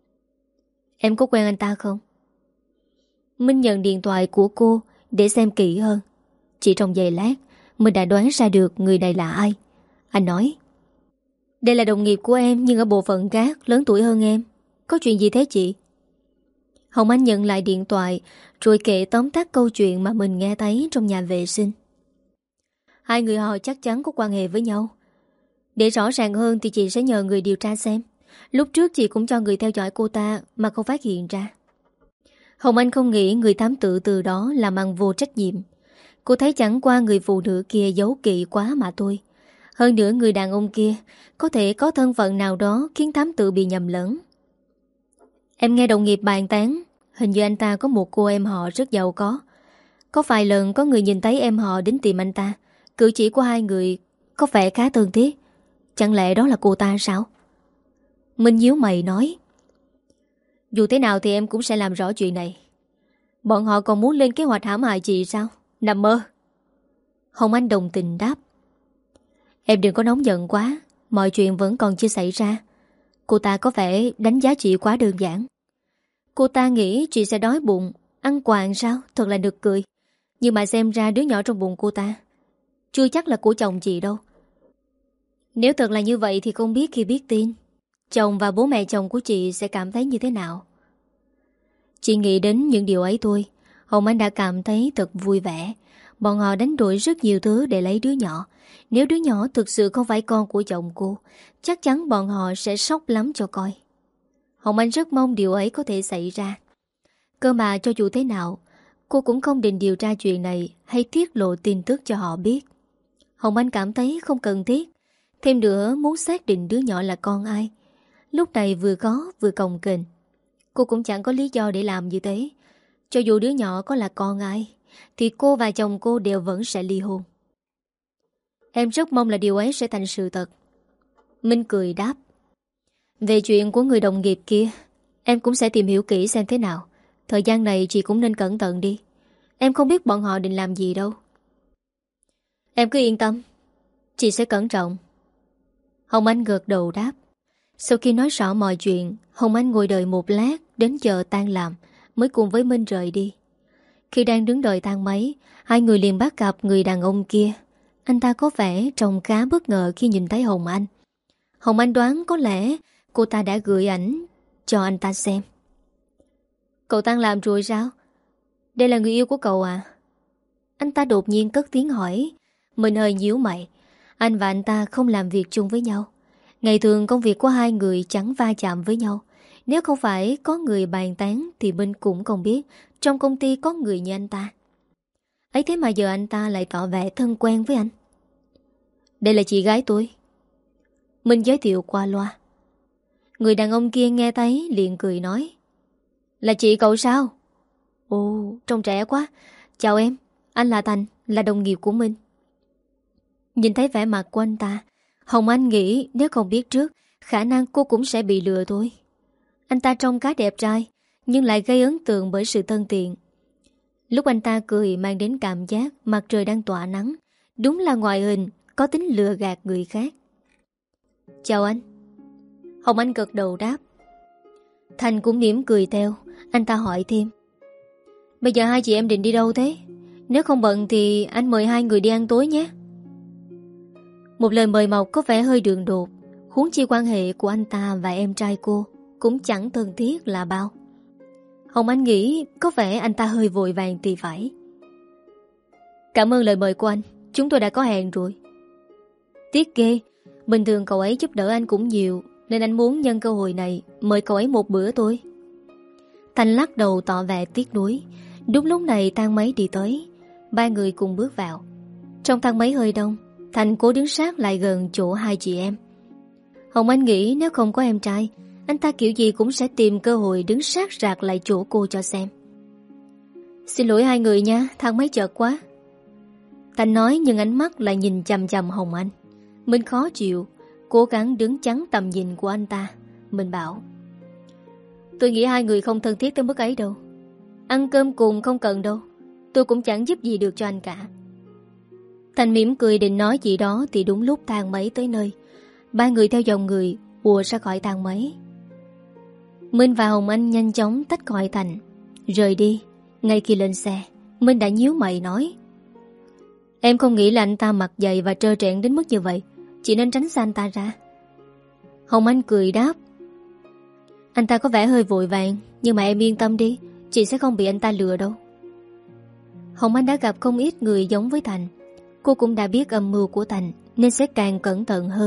Em có quen anh ta không? Minh nhận điện thoại của cô để xem kỹ hơn. Chỉ trong giây lát, Minh đã đoán ra được người này là ai. Anh nói. Đây là đồng nghiệp của em nhưng ở bộ phận khác, lớn tuổi hơn em. Có chuyện gì thế chị? Hồng Anh nhận lại điện thoại rồi kể tóm tắt câu chuyện mà mình nghe thấy trong nhà vệ sinh. Hai người họ chắc chắn có quan hệ với nhau. Để rõ ràng hơn thì chị sẽ nhờ người điều tra xem. Lúc trước chị cũng cho người theo dõi cô ta mà không phát hiện ra. Hồng Anh không nghĩ người thám tử từ đó làm ăn vô trách nhiệm. Cô thấy chẳng qua người phụ nữ kia giấu kỵ quá mà thôi. Hơn nữa người đàn ông kia có thể có thân phận nào đó khiến thám tử bị nhầm lẫn. Em nghe đồng nghiệp bàn tán, hình như anh ta có một cô em họ rất giàu có. Có vài lần có người nhìn thấy em họ đến tìm anh ta. Cử chỉ của hai người có vẻ khá thân thiết. Chẳng lẽ đó là cô ta sao? Minh nhíu mày nói. Dù thế nào thì em cũng sẽ làm rõ chuyện này. Bọn họ còn muốn lên kế hoạch hãm hại chị sao? Nằm mơ. Hồng Anh đồng tình đáp. Em đừng có nóng giận quá. Mọi chuyện vẫn còn chưa xảy ra. Cô ta có vẻ đánh giá chị quá đơn giản. Cô ta nghĩ chị sẽ đói bụng, ăn quàng sao? Thật là nực cười. Nhưng mà xem ra đứa nhỏ trong bụng cô ta chưa chắc là của chồng chị đâu. Nếu thật là như vậy thì không biết khi biết tin chồng và bố mẹ chồng của chị sẽ cảm thấy như thế nào? Chị nghĩ đến những điều ấy thôi, Hồng Anh đã cảm thấy thật vui vẻ. Bọn họ đánh đổi rất nhiều thứ để lấy đứa nhỏ. Nếu đứa nhỏ thực sự không phải con của chồng cô, chắc chắn bọn họ sẽ sốc lắm cho coi. Hồng Anh rất mong điều ấy có thể xảy ra. Cơ mà cho dù thế nào, cô cũng không định điều tra chuyện này hay tiết lộ tin tức cho họ biết. Hồng Anh cảm thấy không cần thiết. Thêm nữa, muốn xác định đứa nhỏ là con ai, lúc này vừa khó vừa cồng kềnh. Cô cũng chẳng có lý do để làm như thế. Cho dù đứa nhỏ có là con ai, thì cô và chồng cô đều vẫn sẽ ly hôn. Em rất mong là điều ấy sẽ thành sự thật. Minh cười đáp. Về chuyện của người đồng nghiệp kia, em cũng sẽ tìm hiểu kỹ xem thế nào. Thời gian này chị cũng nên cẩn thận đi. Em không biết bọn họ định làm gì đâu. Em cứ yên tâm, chị sẽ cẩn trọng. Hồng Anh gật đầu đáp. Sau khi nói rõ mọi chuyện, Hồng Anh ngồi đợi một lát đến giờ tan làm mới cùng với Minh rời đi. Khi đang đứng đợi thang máy, hai người liền bắt gặp người đàn ông kia. Anh ta có vẻ trông khá bất ngờ khi nhìn thấy Hồng Anh. Hồng Anh đoán có lẽ cô ta đã gửi ảnh cho anh ta xem. Cậu tan làm rồi sao? Đây là người yêu của cậu à? Anh ta đột nhiên cất tiếng hỏi. Mình hơi nhíu mày. Anh và anh ta không làm việc chung với nhau. Ngày thường công việc của hai người chẳng va chạm với nhau. Nếu không phải có người bàn tán thì Minh cũng không biết trong công ty có người như anh ta. Ấy thế mà giờ anh ta lại tỏ vẻ thân quen với anh. Đây là chị gái tôi. Minh giới thiệu qua loa. Người đàn ông kia nghe thấy liền cười nói. Là chị cậu sao? Ồ, trông trẻ quá. Chào em, anh là Thành, là đồng nghiệp của Minh. Nhìn thấy vẻ mặt của anh ta, Hồng Anh nghĩ nếu không biết trước, khả năng cô cũng sẽ bị lừa thôi. Anh ta trông khá đẹp trai, nhưng lại gây ấn tượng bởi sự thân thiện. Lúc anh ta cười mang đến cảm giác mặt trời đang tỏa nắng. Đúng là ngoại hình có tính lừa gạt người khác. Chào anh. Hồng Anh gật đầu đáp. Thành cũng mỉm cười theo. Anh ta hỏi thêm. Bây giờ hai chị em định đi đâu thế? Nếu không bận thì anh mời hai người đi ăn tối nhé. Một lời mời mọc có vẻ hơi đường đột. Huống chi quan hệ của anh ta và em trai cô cũng chẳng thân thiết là bao. Hồng Anh nghĩ có vẻ anh ta hơi vội vàng thì phải. Cảm ơn lời mời của anh. Chúng tôi đã có hẹn rồi. Tiếc ghê. Bình thường cậu ấy giúp đỡ anh cũng nhiều, nên anh muốn nhân cơ hội này mời cậu ấy một bữa thôi. Thành lắc đầu tỏ vẻ tiếc nuối. Đúng lúc này thang máy đi tới. Ba người cùng bước vào. Trong thang máy hơi đông, Thành cố đứng sát lại gần chỗ hai chị em. Hồng Anh nghĩ nếu không có em trai, anh ta kiểu gì cũng sẽ tìm cơ hội đứng sát rạc lại chỗ cô cho xem. Xin lỗi hai người nha, thang máy chật quá. Thành nói nhưng ánh mắt lại nhìn chằm chằm Hồng Anh. Mình khó chịu, cố gắng đứng chắn tầm nhìn của anh ta. Mình bảo, tôi nghĩ hai người không thân thiết tới mức ấy đâu. Ăn cơm cùng không cần đâu. Tôi cũng chẳng giúp gì được cho anh cả. Thành mỉm cười định nói gì đó thì đúng lúc thang máy tới nơi. Ba người theo dòng người ùa ra khỏi thang máy. Minh và Hồng Anh nhanh chóng tách khỏi Thành rời đi. Ngay khi lên xe, Minh đã nhíu mày nói, em không nghĩ là anh ta mặt dày và trơ trẽn đến mức như vậy. Chị nên tránh xa anh ta ra. Hồng Anh cười đáp, anh ta có vẻ hơi vội vàng, nhưng mà em yên tâm đi, chị sẽ không bị anh ta lừa đâu. Hồng Anh đã gặp không ít người giống với Thành. Cô cũng đã biết âm mưu của Thành nên sẽ càng cẩn thận hơn.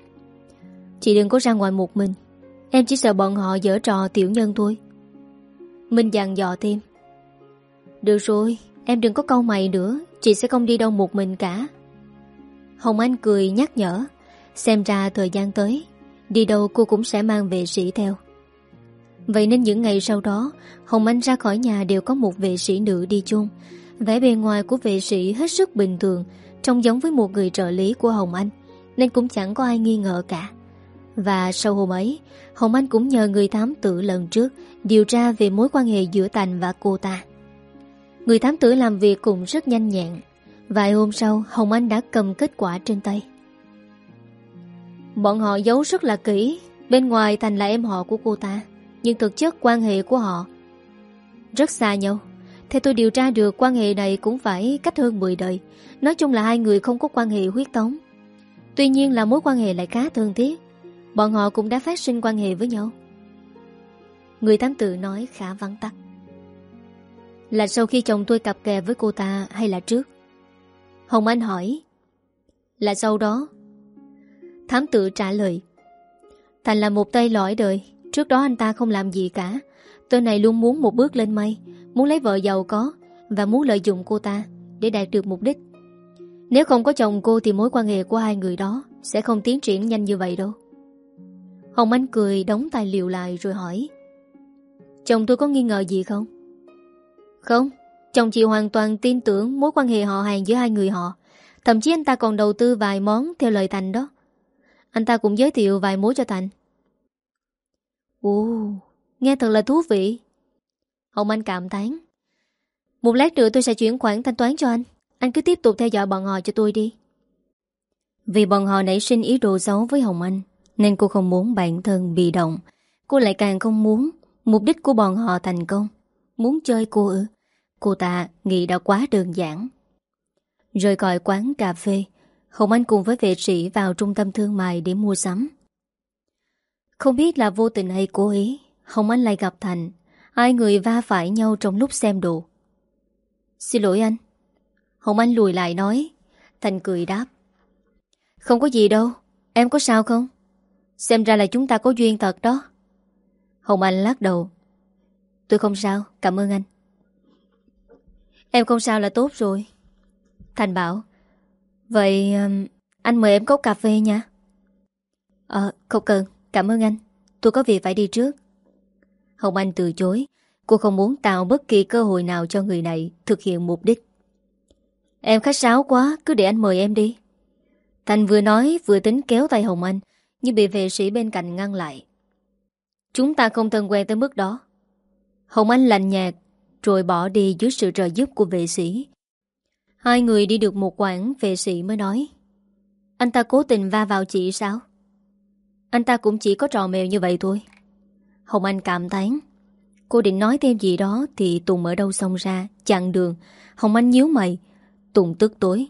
Chị đừng có ra ngoài một mình. Em chỉ sợ bọn họ giở trò tiểu nhân thôi. Minh dặn dò thêm. Được rồi, em đừng có cau mày nữa. Chị sẽ không đi đâu một mình cả. Hồng Anh cười nhắc nhở. Xem ra thời gian tới, đi đâu cô cũng sẽ mang vệ sĩ theo. Vậy nên những ngày sau đó, Hồng Anh ra khỏi nhà đều có một vệ sĩ nữ đi chung. Vẻ bề ngoài của vệ sĩ hết sức bình thường, trông giống với một người trợ lý của Hồng Anh, nên cũng chẳng có ai nghi ngờ cả. Và sau hôm ấy, Hồng Anh cũng nhờ người thám tử lần trước điều tra về mối quan hệ giữa Thành và cô ta. Người thám tử làm việc cũng rất nhanh nhẹn. Vài hôm sau, Hồng Anh đã cầm kết quả trên tay. Bọn họ giấu rất là kỹ. Bên ngoài Thành là em họ của cô ta, nhưng thực chất quan hệ của họ rất xa nhau. Theo tôi điều tra được, quan hệ này cũng phải cách hơn 10 đời. Nói chung là hai người không có quan hệ huyết thống. Tuy nhiên là mối quan hệ lại khá thân thiết. Bọn họ cũng đã phát sinh quan hệ với nhau. Người thám tử nói khá vắn tắt. Là sau khi chồng tôi cặp kè với cô ta hay là trước? Hồng Anh hỏi. Là sau đó. Thám tử trả lời. Thành là một tay lỏi đời. Trước đó anh ta không làm gì cả. Tên này luôn muốn một bước lên mây, muốn lấy vợ giàu có và muốn lợi dụng cô ta để đạt được mục đích. Nếu không có chồng cô thì mối quan hệ của hai người đó sẽ không tiến triển nhanh như vậy đâu. Hồng Anh cười đóng tài liệu lại rồi hỏi. Chồng tôi có nghi ngờ gì không? Không, chồng chị hoàn toàn tin tưởng mối quan hệ họ hàng giữa hai người họ. Thậm chí anh ta còn đầu tư vài món theo lời Thành đó. Anh ta cũng giới thiệu vài mối cho Thành. Ồ, nghe thật là thú vị. Hồng Anh cảm thán. Một lát nữa tôi sẽ chuyển khoản thanh toán cho anh. Anh cứ tiếp tục theo dõi bọn họ cho tôi đi. Vì bọn họ nảy sinh ý đồ xấu với Hồng Anh nên cô không muốn bản thân bị động. Cô lại càng không muốn mục đích của bọn họ thành công. Muốn chơi cô ư? Cô ta nghĩ đã quá đơn giản. Rời khỏi quán cà phê, Hồng Anh cùng với vệ sĩ vào trung tâm thương mại để mua sắm. Không biết là vô tình hay cố ý, Hồng Anh lại gặp Thành. Hai người va phải nhau trong lúc xem đồ. Xin lỗi anh. Hồng Anh lùi lại nói. Thành cười đáp. Không có gì đâu. Em có sao không? Xem ra là chúng ta có duyên thật đó. Hồng Anh lắc đầu. Tôi không sao, cảm ơn anh. Em không sao là tốt rồi. Thành bảo. Vậy anh mời em cốc cà phê nha. Không cần, cảm ơn anh. Tôi có việc phải đi trước. Hồng Anh từ chối. Cô không muốn tạo bất kỳ cơ hội nào cho người này thực hiện mục đích. Em khách sáo quá, cứ để anh mời em đi. Thành vừa nói vừa tính kéo tay Hồng Anh, nhưng bị vệ sĩ bên cạnh ngăn lại. Chúng ta không thân quen tới mức đó. Hồng Anh lạnh nhạt rồi bỏ đi dưới sự trợ giúp của vệ sĩ. Hai người đi được một quãng, vệ sĩ mới nói. Anh ta cố tình va vào chị sao? Anh ta cũng chỉ có trò mèo như vậy thôi. Hồng Anh cảm thán. Cô định nói thêm gì đó thì Tùng ở đâu xông ra chặn đường. Hồng Anh nhíu mày. Tùng tức tối.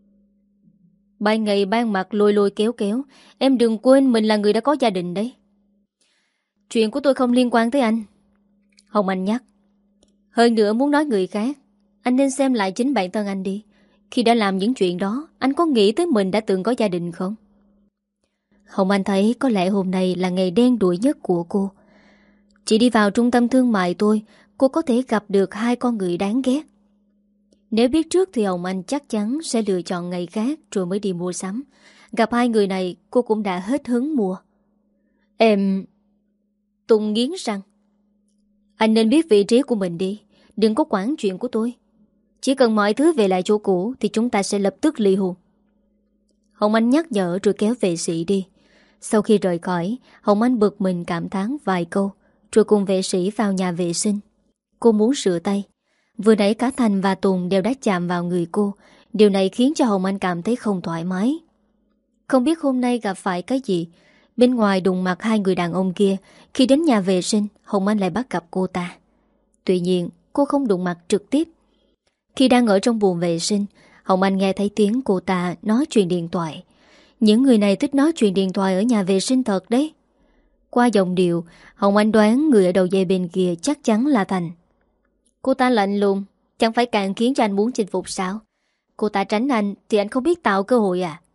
Ban ngày ban mặt lôi lôi kéo kéo. Em đừng quên mình là người đã có gia đình đấy. Chuyện của tôi không liên quan tới anh. Hồng Anh nhắc. Hơn nữa muốn nói người khác, anh nên xem lại chính bản thân anh đi. Khi đã làm những chuyện đó, anh có nghĩ tới mình đã từng có gia đình không? Hồng Anh thấy có lẽ hôm nay là ngày đen đủi nhất của cô. Chỉ đi vào trung tâm thương mại tôi, cô có thể gặp được hai con người đáng ghét. Nếu biết trước thì Hồng Anh chắc chắn sẽ lựa chọn ngày khác rồi mới đi mua sắm. Gặp hai người này cô cũng đã hết hứng mua. Em... Tùng nghiến răng. Anh nên biết vị trí của mình đi. Đừng có quản chuyện của tôi. Chỉ cần mọi thứ về lại chỗ cũ thì chúng ta sẽ lập tức ly hôn. Hồng Anh nhắc nhở rồi kéo vệ sĩ đi. Sau khi rời khỏi, Hồng Anh bực mình cảm thán vài câu rồi cùng vệ sĩ vào nhà vệ sinh. Cô muốn rửa tay. Vừa nãy cả Thành và Tùng đều đã chạm vào người cô. Điều này khiến cho Hồng Anh cảm thấy không thoải mái. Không biết hôm nay gặp phải cái gì. Bên ngoài đụng mặt hai người đàn ông kia. Khi đến nhà vệ sinh, Hồng Anh lại bắt gặp cô ta. Tuy nhiên cô không đụng mặt trực tiếp. Khi đang ở trong buồng vệ sinh, Hồng Anh nghe thấy tiếng cô ta nói chuyện điện thoại. Những người này thích nói chuyện điện thoại ở nhà vệ sinh thật đấy. Qua giọng điệu, Hồng Anh đoán người ở đầu dây bên kia chắc chắn là Thành. Cô ta lạnh lùng, chẳng phải càng khiến cho anh muốn chinh phục sao? Cô ta tránh anh thì anh không biết tạo cơ hội à?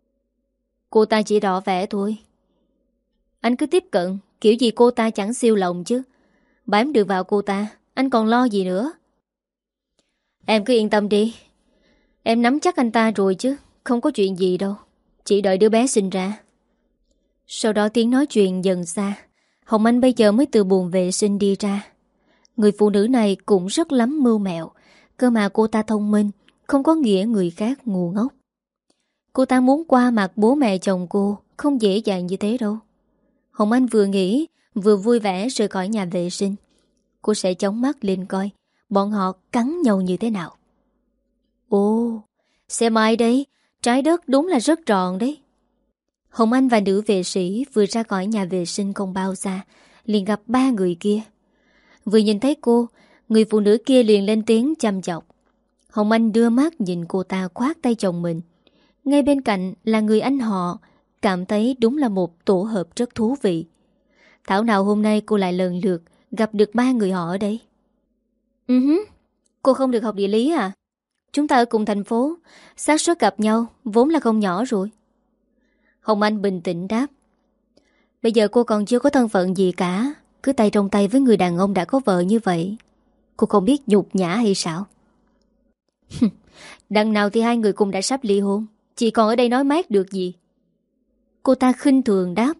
Cô ta chỉ đỏ vẻ thôi. Anh cứ tiếp cận, kiểu gì cô ta chẳng siêu lòng chứ. Bám được vào cô ta, anh còn lo gì nữa? Em cứ yên tâm đi. Em nắm chắc anh ta rồi chứ. Không có chuyện gì đâu. Chỉ đợi đứa bé sinh ra. Sau đó tiếng nói chuyện dần xa. Hồng Anh bây giờ mới từ buồng vệ sinh đi ra. Người phụ nữ này cũng rất lắm mưu mẹo. Cơ mà cô ta thông minh, không có nghĩa người khác ngu ngốc. Cô ta muốn qua mặt bố mẹ chồng cô không dễ dàng như thế đâu. Hồng Anh vừa nghĩ vừa vui vẻ rời khỏi nhà vệ sinh. Cô sẽ chóng mắt lên coi bọn họ cắn nhau như thế nào. Ồ, xem ai đấy. Trái đất đúng là rất tròn đấy. Hồng Anh và nữ vệ sĩ vừa ra khỏi nhà vệ sinh không bao xa liền gặp ba người kia. Vừa nhìn thấy cô, người phụ nữ kia liền lên tiếng chăm chọc. Hồng Anh đưa mắt nhìn cô ta khoác tay chồng mình. Ngay bên cạnh là người anh họ cảm thấy đúng là một tổ hợp rất thú vị. Thảo nào hôm nay cô lại lần lượt gặp được ba người họ ở đây. Cô không được học địa lý à? Chúng ta ở cùng thành phố, xác suất gặp nhau vốn là không nhỏ rồi. Hồng Anh bình tĩnh đáp. Bây giờ cô còn chưa có thân phận gì cả, cứ tay trong tay với người đàn ông đã có vợ như vậy. Cô không biết nhục nhã hay sao? Đằng nào thì hai người cùng đã sắp ly hôn, chị còn ở đây nói mát được gì? Cô ta khinh thường đáp.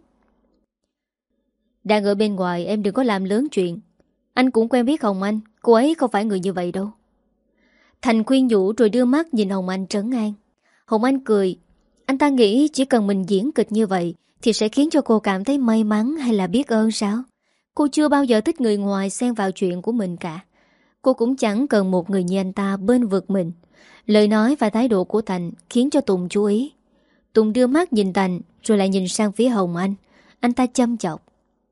Đang ở bên ngoài em đừng có làm lớn chuyện. Anh cũng quen biết Hồng Anh, cô ấy không phải người như vậy đâu. Thành khuyên nhủ rồi đưa mắt nhìn Hồng Anh trấn an. Hồng Anh cười. Anh ta nghĩ chỉ cần mình diễn kịch như vậy thì sẽ khiến cho cô cảm thấy may mắn hay là biết ơn sao? Cô chưa bao giờ thích người ngoài xen vào chuyện của mình cả. Cô cũng chẳng cần một người như anh ta bên vực mình. Lời nói và thái độ của Thành khiến cho Tùng chú ý. Tùng đưa mắt nhìn Thành rồi lại nhìn sang phía Hồng Anh. Anh ta chăm chọc.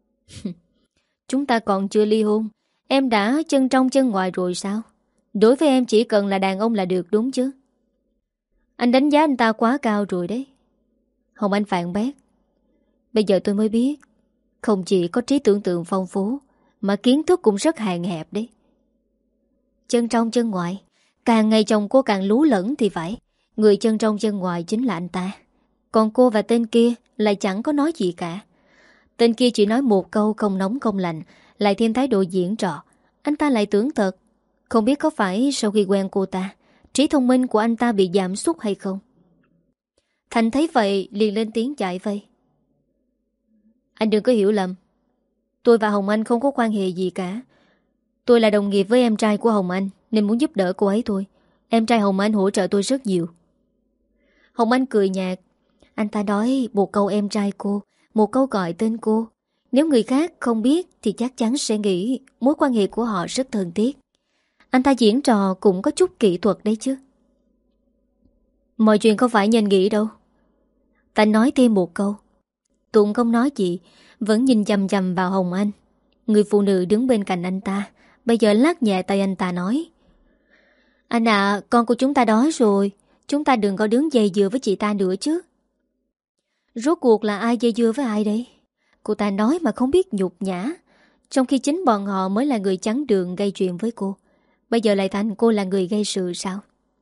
Chúng ta còn chưa ly hôn, em đã chân trong chân ngoài rồi sao? Đối với em chỉ cần là đàn ông là được đúng chứ? Anh đánh giá anh ta quá cao rồi đấy. Hồng Anh phản bác. Bây giờ tôi mới biết, không chỉ có trí tưởng tượng phong phú mà kiến thức cũng rất hạn hẹp đấy. Chân trong chân ngoài, càng ngày chồng cô càng lú lẫn thì phải. Người chân trong chân ngoài chính là anh ta. Còn cô và tên kia lại chẳng có nói gì cả. Tên kia chỉ nói một câu không nóng không lạnh, lại thêm thái độ diễn trò. Anh ta lại tưởng thật. Không biết có phải sau khi quen cô ta, trí thông minh của anh ta bị giảm sút hay không? Thành thấy vậy liền lên tiếng chạy vây. Anh đừng có hiểu lầm. Tôi và Hồng Anh không có quan hệ gì cả. Tôi là đồng nghiệp với em trai của Hồng Anh nên muốn giúp đỡ cô ấy thôi. Em trai Hồng Anh hỗ trợ tôi rất nhiều. Hồng Anh cười nhạt. Anh ta nói một câu em trai cô, một câu gọi tên cô. Nếu người khác không biết thì chắc chắn sẽ nghĩ mối quan hệ của họ rất thân thiết. Anh ta diễn trò cũng có chút kỹ thuật đấy chứ. Mọi chuyện không phải như anh nghĩ đâu. Thành nói thêm một câu. Tụng không nói gì, vẫn nhìn chằm chằm vào Hồng Anh. Người phụ nữ đứng bên cạnh anh ta bây giờ lắc nhẹ tay anh ta nói. Anh à, con của chúng ta đói rồi. Chúng ta đừng có đứng dây dưa với chị ta nữa chứ. Rốt cuộc là ai dây dưa với ai đây? Cô ta nói mà không biết nhục nhã, trong khi chính bọn họ mới là người chắn đường gây chuyện với cô. Bây giờ lại thành cô là người gây sự sao?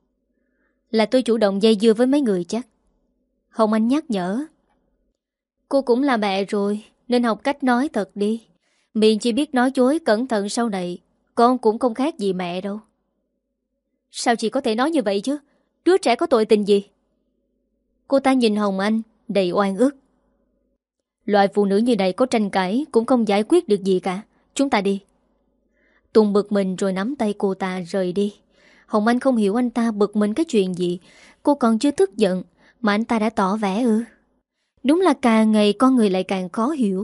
Là tôi chủ động dây dưa với mấy người chắc. Hồng Anh nhắc nhở. Cô cũng là mẹ rồi nên học cách nói thật đi. Miệng chỉ biết nói dối cẩn thận sau này, con cũng không khác gì mẹ đâu. Sao chị có thể nói như vậy chứ? Đứa trẻ có tội tình gì? Cô ta nhìn Hồng Anh đầy oan ức. Loại phụ nữ như này có tranh cãi cũng không giải quyết được gì cả. Chúng ta đi. Tùng bực mình rồi nắm tay cô ta rời đi. Hồng Anh không hiểu anh ta bực mình cái chuyện gì. Cô còn chưa tức giận mà anh ta đã tỏ vẻ ư? Đúng là càng ngày con người lại càng khó hiểu.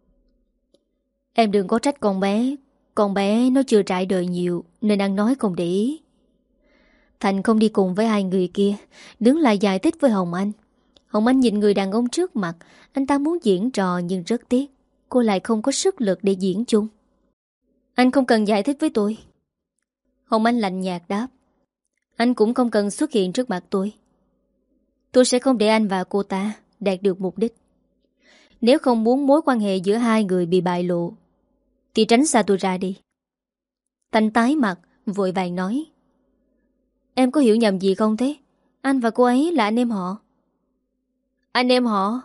Em đừng có trách con bé. Con bé nó chưa trải đời nhiều nên ăn nói không để ý. Thành không đi cùng với hai người kia, đứng lại giải thích với Hồng Anh. Hồng Anh nhìn người đàn ông trước mặt. Anh ta muốn diễn trò nhưng rất tiếc cô lại không có sức lực để diễn chung. Anh không cần giải thích với tôi. Hồng Anh lạnh nhạt đáp. Anh cũng không cần xuất hiện trước mặt tôi. Tôi sẽ không để anh và cô ta đạt được mục đích. Nếu không muốn mối quan hệ giữa hai người bị bại lộ thì tránh xa tôi ra đi. Thành tái mặt vội vàng nói. Em có hiểu nhầm gì không thế? Anh và cô ấy là anh em họ. Anh em họ?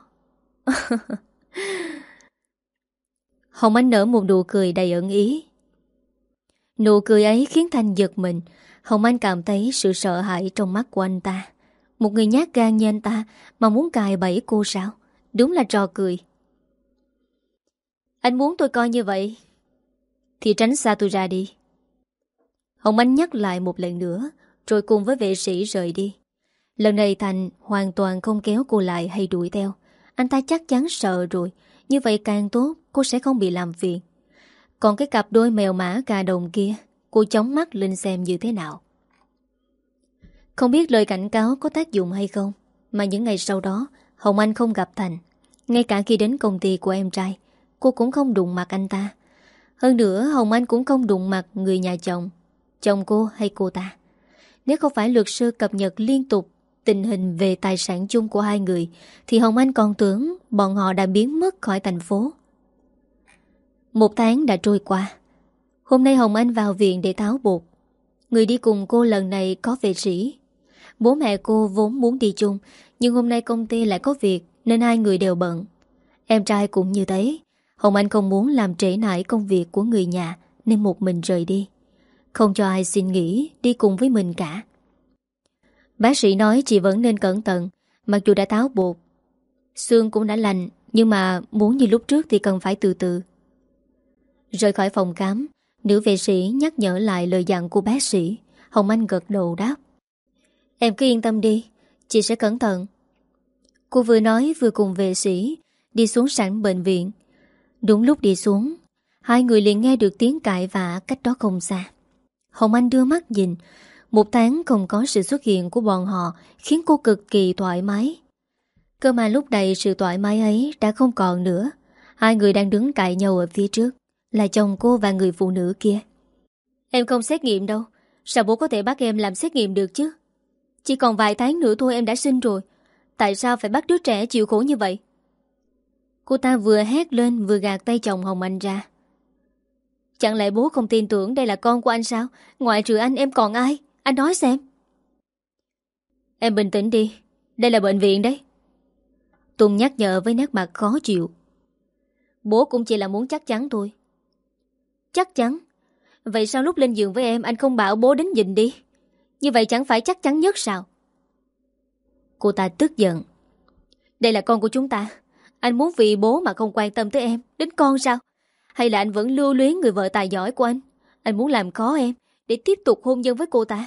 Hồng Anh nở một nụ cười đầy ẩn ý. Nụ cười ấy khiến Thành giật mình. Hồng Anh cảm thấy sự sợ hãi trong mắt của anh ta. Một người nhát gan như anh ta mà muốn cài bẫy cô sao? Đúng là trò cười. Anh muốn tôi coi như vậy thì tránh xa tôi ra đi. Hồng Anh nhắc lại một lần nữa rồi cùng với vệ sĩ rời đi. Lần này Thành hoàn toàn không kéo cô lại hay đuổi theo. Anh ta chắc chắn sợ rồi. Như vậy càng tốt, cô sẽ không bị làm phiền. Còn cái cặp đôi mèo mã cà đồng kia, cô chống mắt lên xem như thế nào. Không biết lời cảnh cáo có tác dụng hay không, mà những ngày sau đó Hồng Anh không gặp Thành. Ngay cả khi đến công ty của em trai, cô cũng không đụng mặt anh ta. Hơn nữa Hồng Anh cũng không đụng mặt người nhà chồng, chồng cô hay cô ta. Nếu không phải luật sư cập nhật liên tục tình hình về tài sản chung của hai người thì Hồng Anh còn tưởng bọn họ đã biến mất khỏi thành phố. 1 tháng đã trôi qua. Hôm nay Hồng Anh vào viện để tháo bột. Người đi cùng cô lần này có vệ sĩ. Bố mẹ cô vốn muốn đi chung, nhưng hôm nay công ty lại có việc nên hai người đều bận. Em trai cũng như thế. Hồng Anh không muốn làm trễ nải công việc của người nhà nên một mình rời đi, không cho ai xin nghỉ đi cùng với mình cả. Bác sĩ nói chị vẫn nên cẩn thận. Mặc dù đã tháo bột, xương cũng đã lành, nhưng mà muốn như lúc trước thì cần phải từ từ. Rời khỏi phòng khám, nữ vệ sĩ nhắc nhở lại lời dặn của bác sĩ. Hồng Anh gật đầu đáp: Em cứ yên tâm đi, chị sẽ cẩn thận. Cô vừa nói vừa cùng vệ sĩ đi xuống sảnh bệnh viện. Đúng lúc đi xuống, hai người liền nghe được tiếng cãi vã cách đó không xa. Hồng Anh đưa mắt nhìn. 1 tháng không có sự xuất hiện của bọn họ khiến cô cực kỳ thoải mái. Cơ mà lúc này sự thoải mái ấy đã không còn nữa. Hai người đang đứng cãi nhau ở phía trước là chồng cô và người phụ nữ kia. Em không xét nghiệm đâu. Sao bố có thể bắt em làm xét nghiệm được chứ? Chỉ còn vài tháng nữa thôi em đã sinh rồi. Tại sao phải bắt đứa trẻ chịu khổ như vậy? Cô ta vừa hét lên vừa gạt tay chồng Hồng Anh ra. Chẳng lẽ bố không tin tưởng đây là con của anh sao? Ngoại trừ anh em còn ai? Anh nói xem. Em bình tĩnh đi, đây là bệnh viện đấy. Tùng nhắc nhở với nét mặt khó chịu. Bố cũng chỉ là muốn chắc chắn thôi. Chắc chắn? Vậy sao lúc lên giường với em anh không bảo bố đến nhìn đi? Như vậy chẳng phải chắc chắn nhất sao? Cô ta tức giận. Đây là con của chúng ta. Anh muốn vì bố mà không quan tâm tới em, đến con sao? Hay là anh vẫn lưu luyến người vợ tài giỏi của anh? Anh muốn làm khó em để tiếp tục hôn nhân với cô ta?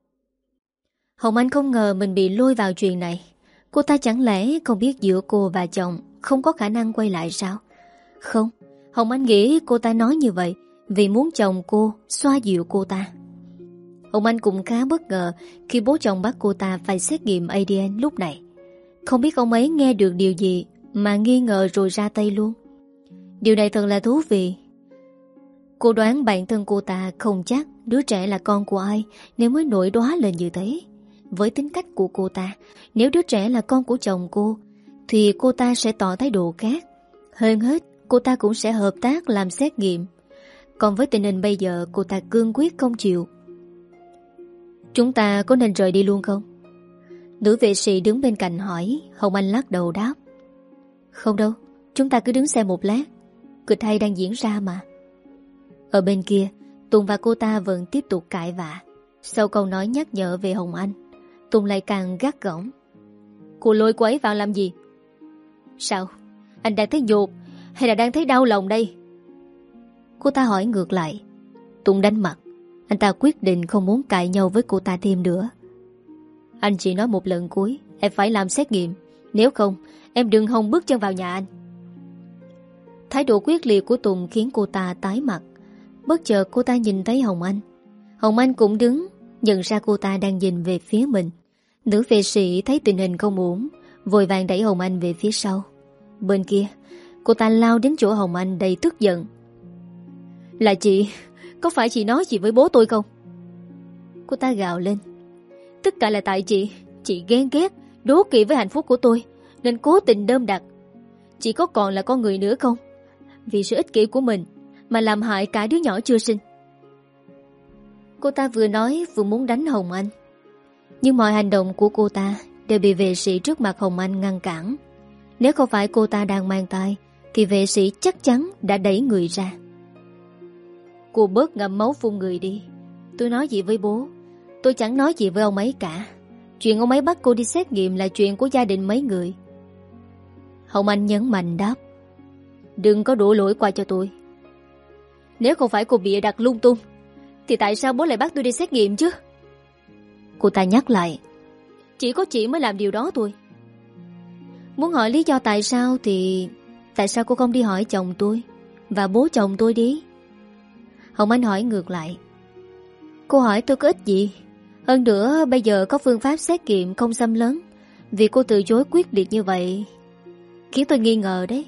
Hồng Anh không ngờ mình bị lôi vào chuyện này. Cô ta chẳng lẽ không biết giữa cô và chồng không có khả năng quay lại sao? Không, Hồng Anh nghĩ cô ta nói như vậy vì muốn chồng cô xoa dịu cô ta. Hồng Anh cũng khá bất ngờ khi bố chồng bắt cô ta phải xét nghiệm ADN lúc này. Không biết ông ấy nghe được điều gì mà nghi ngờ rồi ra tay luôn. Điều này thật là thú vị. Cô đoán bản thân cô ta không chắc đứa trẻ là con của ai nếu mới nổi đoá lên như thế. Với tính cách của cô ta, nếu đứa trẻ là con của chồng cô thì cô ta sẽ tỏ thái độ khác. Hơn hết, cô ta cũng sẽ hợp tác làm xét nghiệm. Còn với tình hình bây giờ, cô ta cương quyết không chịu. Chúng ta có nên rời đi luôn không? Nữ vệ sĩ đứng bên cạnh hỏi. Hồng Anh lắc đầu đáp: Không đâu, chúng ta cứ đứng xem một lát. Kịch hay đang diễn ra mà. Ở bên kia, Tùng và cô ta vẫn tiếp tục cãi vã. Sau câu nói nhắc nhở về Hồng Anh, Tùng lại càng gắt gỏng: Cô lôi cô ấy vào làm gì? Sao? Anh đang thấy nhột hay là đang thấy đau lòng đây? Cô ta hỏi ngược lại. Tùng đánh mặt. Anh ta quyết định không muốn cãi nhau với cô ta thêm nữa. Anh chỉ nói một lần cuối, em phải làm xét nghiệm. Nếu không, em đừng hòng bước chân vào nhà anh. Thái độ quyết liệt của Tùng khiến cô ta tái mặt. Bất chợt cô ta nhìn thấy Hồng Anh. Hồng Anh cũng đứng, nhận ra cô ta đang nhìn về phía mình. Nữ vệ sĩ thấy tình hình không ổn, vội vàng đẩy Hồng Anh về phía sau. Bên kia, cô ta lao đến chỗ Hồng Anh đầy tức giận. Là chị, có phải chị nói gì với bố tôi không? Cô ta gào lên. Tất cả là tại chị ghen ghét, đố kỵ với hạnh phúc của tôi nên cố tình đơm đặt. Chị có còn là con người nữa không? Vì sự ích kỷ của mình mà làm hại cả đứa nhỏ chưa sinh. Cô ta vừa nói vừa muốn đánh Hồng Anh. Nhưng mọi hành động của cô ta đều bị vệ sĩ trước mặt Hồng Anh ngăn cản. Nếu không phải cô ta đang mang thai thì vệ sĩ chắc chắn đã đẩy người ra. Cô bớt ngậm máu phun người đi. Tôi nói gì với bố, tôi chẳng nói gì với ông ấy cả. Chuyện ông ấy bắt cô đi xét nghiệm là chuyện của gia đình mấy người. Hồng Anh nhấn mạnh đáp: Đừng có đổ lỗi qua cho tôi. Nếu không phải cô bịa đặt lung tung thì tại sao bố lại bắt tôi đi xét nghiệm chứ? Cô ta nhắc lại: Chỉ có chị mới làm điều đó thôi. Muốn hỏi lý do tại sao thì tại sao cô không đi hỏi chồng tôi và bố chồng tôi đi? Hồng Anh hỏi ngược lại. Cô hỏi tôi có ích gì? Hơn nữa bây giờ có phương pháp xét nghiệm không xâm lấn. Vì cô từ chối quyết liệt như vậy khiến tôi nghi ngờ đấy.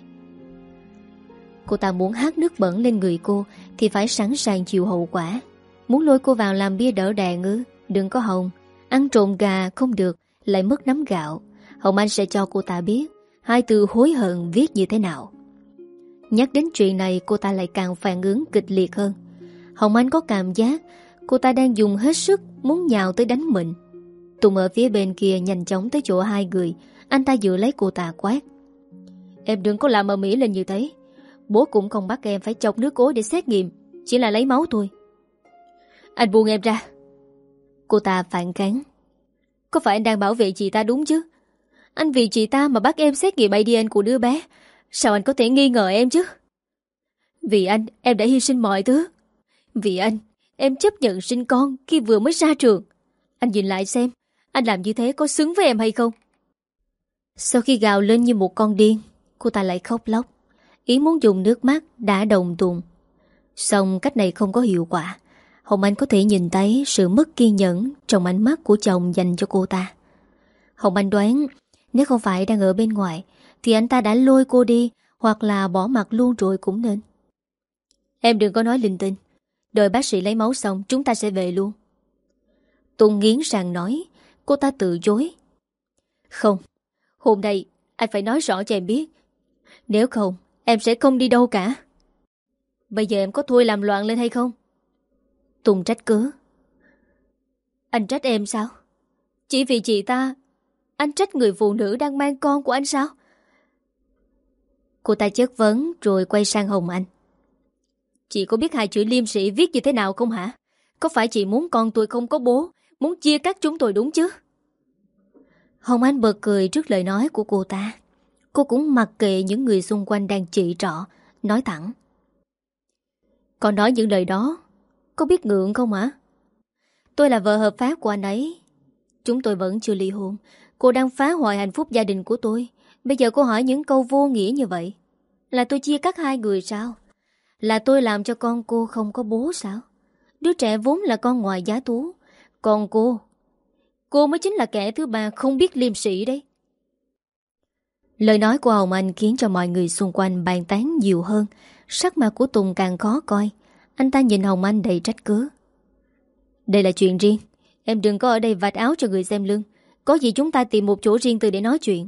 Cô ta muốn hát nước bẩn lên người cô thì phải sẵn sàng chịu hậu quả. Muốn lôi cô vào làm bia đỡ đạn ư? Đừng có hòng. Ăn trộm gà không được, lại mất nắm gạo, Hồng Anh sẽ cho cô ta biết hai từ hối hận viết như thế nào. Nhắc đến chuyện này cô ta lại càng phản ứng kịch liệt hơn. Hồng Anh có cảm giác cô ta đang dùng hết sức muốn nhào tới đánh mình. Tùng ở phía bên kia nhanh chóng tới chỗ hai người. Anh ta giữ lấy cô ta quát: "Em đừng có làm ầm ĩ lên như thế. Bố cũng không bắt em phải chọc nước ối để xét nghiệm, chỉ là lấy máu thôi." "Anh buông em ra." Cô ta phản kháng: "Có phải anh đang bảo vệ chị ta đúng chứ? Anh vì chị ta mà bắt em xét nghiệm ADN của đứa bé. Sao anh có thể nghi ngờ em chứ? Vì anh, em đã hy sinh mọi thứ. Vì anh, em chấp nhận sinh con khi vừa mới ra trường. Anh nhìn lại xem, anh làm như thế có xứng với em hay không?" Sau khi gào lên như một con điên, cô ta lại khóc lóc. Ý muốn dùng nước mắt đã đồng tuồng. Xong cách này không có hiệu quả. Hồng Anh có thể nhìn thấy sự mất kiên nhẫn trong ánh mắt của chồng dành cho cô ta. Hồng Anh đoán nếu không phải đang ở bên ngoài thì anh ta đã lôi cô đi, hoặc là bỏ mặt luôn rồi cũng nên. "Em đừng có nói linh tinh. Đợi bác sĩ lấy máu xong chúng ta sẽ về luôn." Tùng nghiến răng nói. Cô ta từ chối: "Không, hôm nay anh phải nói rõ cho em biết. Nếu không em sẽ không đi đâu cả." "Bây giờ em có thôi làm loạn lên hay không?" Tùng trách cứ. "Anh trách em sao? Chỉ vì chị ta anh trách người phụ nữ đang mang con của anh sao?" Cô ta chất vấn rồi quay sang Hồng Anh: "Chị có biết hai chữ liêm sĩ viết như thế nào không hả? Có phải chị muốn con tôi không có bố, muốn chia cắt chúng tôi đúng chứ?" Hồng Anh bật cười trước lời nói của cô ta. Cô cũng mặc kệ những người xung quanh đang chỉ trỏ, nói thẳng: "Còn nói những lời đó có biết ngượng không hả? Tôi là vợ hợp pháp của anh ấy. Chúng tôi vẫn chưa ly hôn. Cô đang phá hoại hạnh phúc gia đình của tôi. Bây giờ cô hỏi những câu vô nghĩa như vậy. Là tôi chia cắt hai người sao? Là tôi làm cho con cô không có bố sao? Đứa trẻ vốn là con ngoài giá thú. Còn cô mới chính là kẻ thứ ba không biết liêm sĩ đấy." Lời nói của Hồng Anh khiến cho mọi người xung quanh bàn tán nhiều hơn. Sắc mặt của Tùng càng khó coi. Anh ta nhìn Hồng Anh đầy trách cứ: "Đây là chuyện riêng. Em đừng có ở đây vạch áo cho người xem lưng. Có gì chúng ta tìm một chỗ riêng tư để nói chuyện."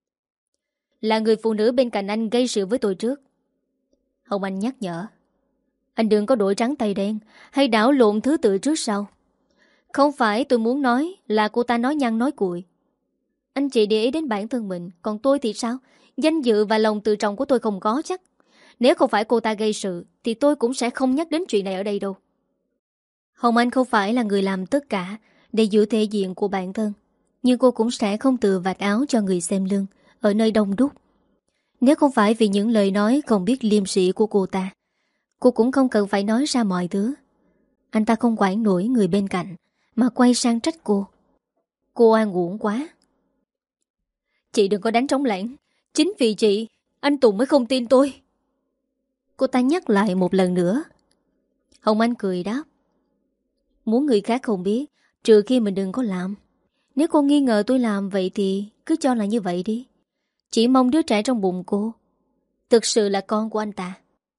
"Là người phụ nữ bên cạnh anh gây sự với tôi trước." Hồng Anh nhắc nhở: "Anh đừng có đổi trắng tay đen hay đảo lộn thứ tự trước sau. Không phải tôi muốn nói là cô ta nói nhăng nói cuội. Anh chỉ để ý đến bản thân mình. Còn tôi thì sao? Danh dự và lòng tự trọng của tôi không có chắc. Nếu không phải cô ta gây sự thì tôi cũng sẽ không nhắc đến chuyện này ở đây đâu." Hồng Anh không phải là người làm tất cả để giữ thể diện của bản thân, nhưng cô cũng sẽ không tự vạch áo cho người xem lưng ở nơi đông đúc. Nếu không phải vì những lời nói không biết liêm sĩ của cô cũng không cần phải nói ra mọi thứ. Anh ta không quản nổi người bên cạnh mà quay sang trách cô. Cô oan uổng quá. "Chị đừng có đánh trống lảng. Chính vì chị, anh Tùng mới không tin tôi." Cô ta nhắc lại một lần nữa. Hồng Anh cười đáp: "Muốn người khác không biết, trừ khi mình đừng có làm. Nếu cô nghi ngờ tôi làm vậy thì cứ cho là như vậy đi. Chỉ mong đứa trẻ trong bụng cô thực sự là con của anh ta."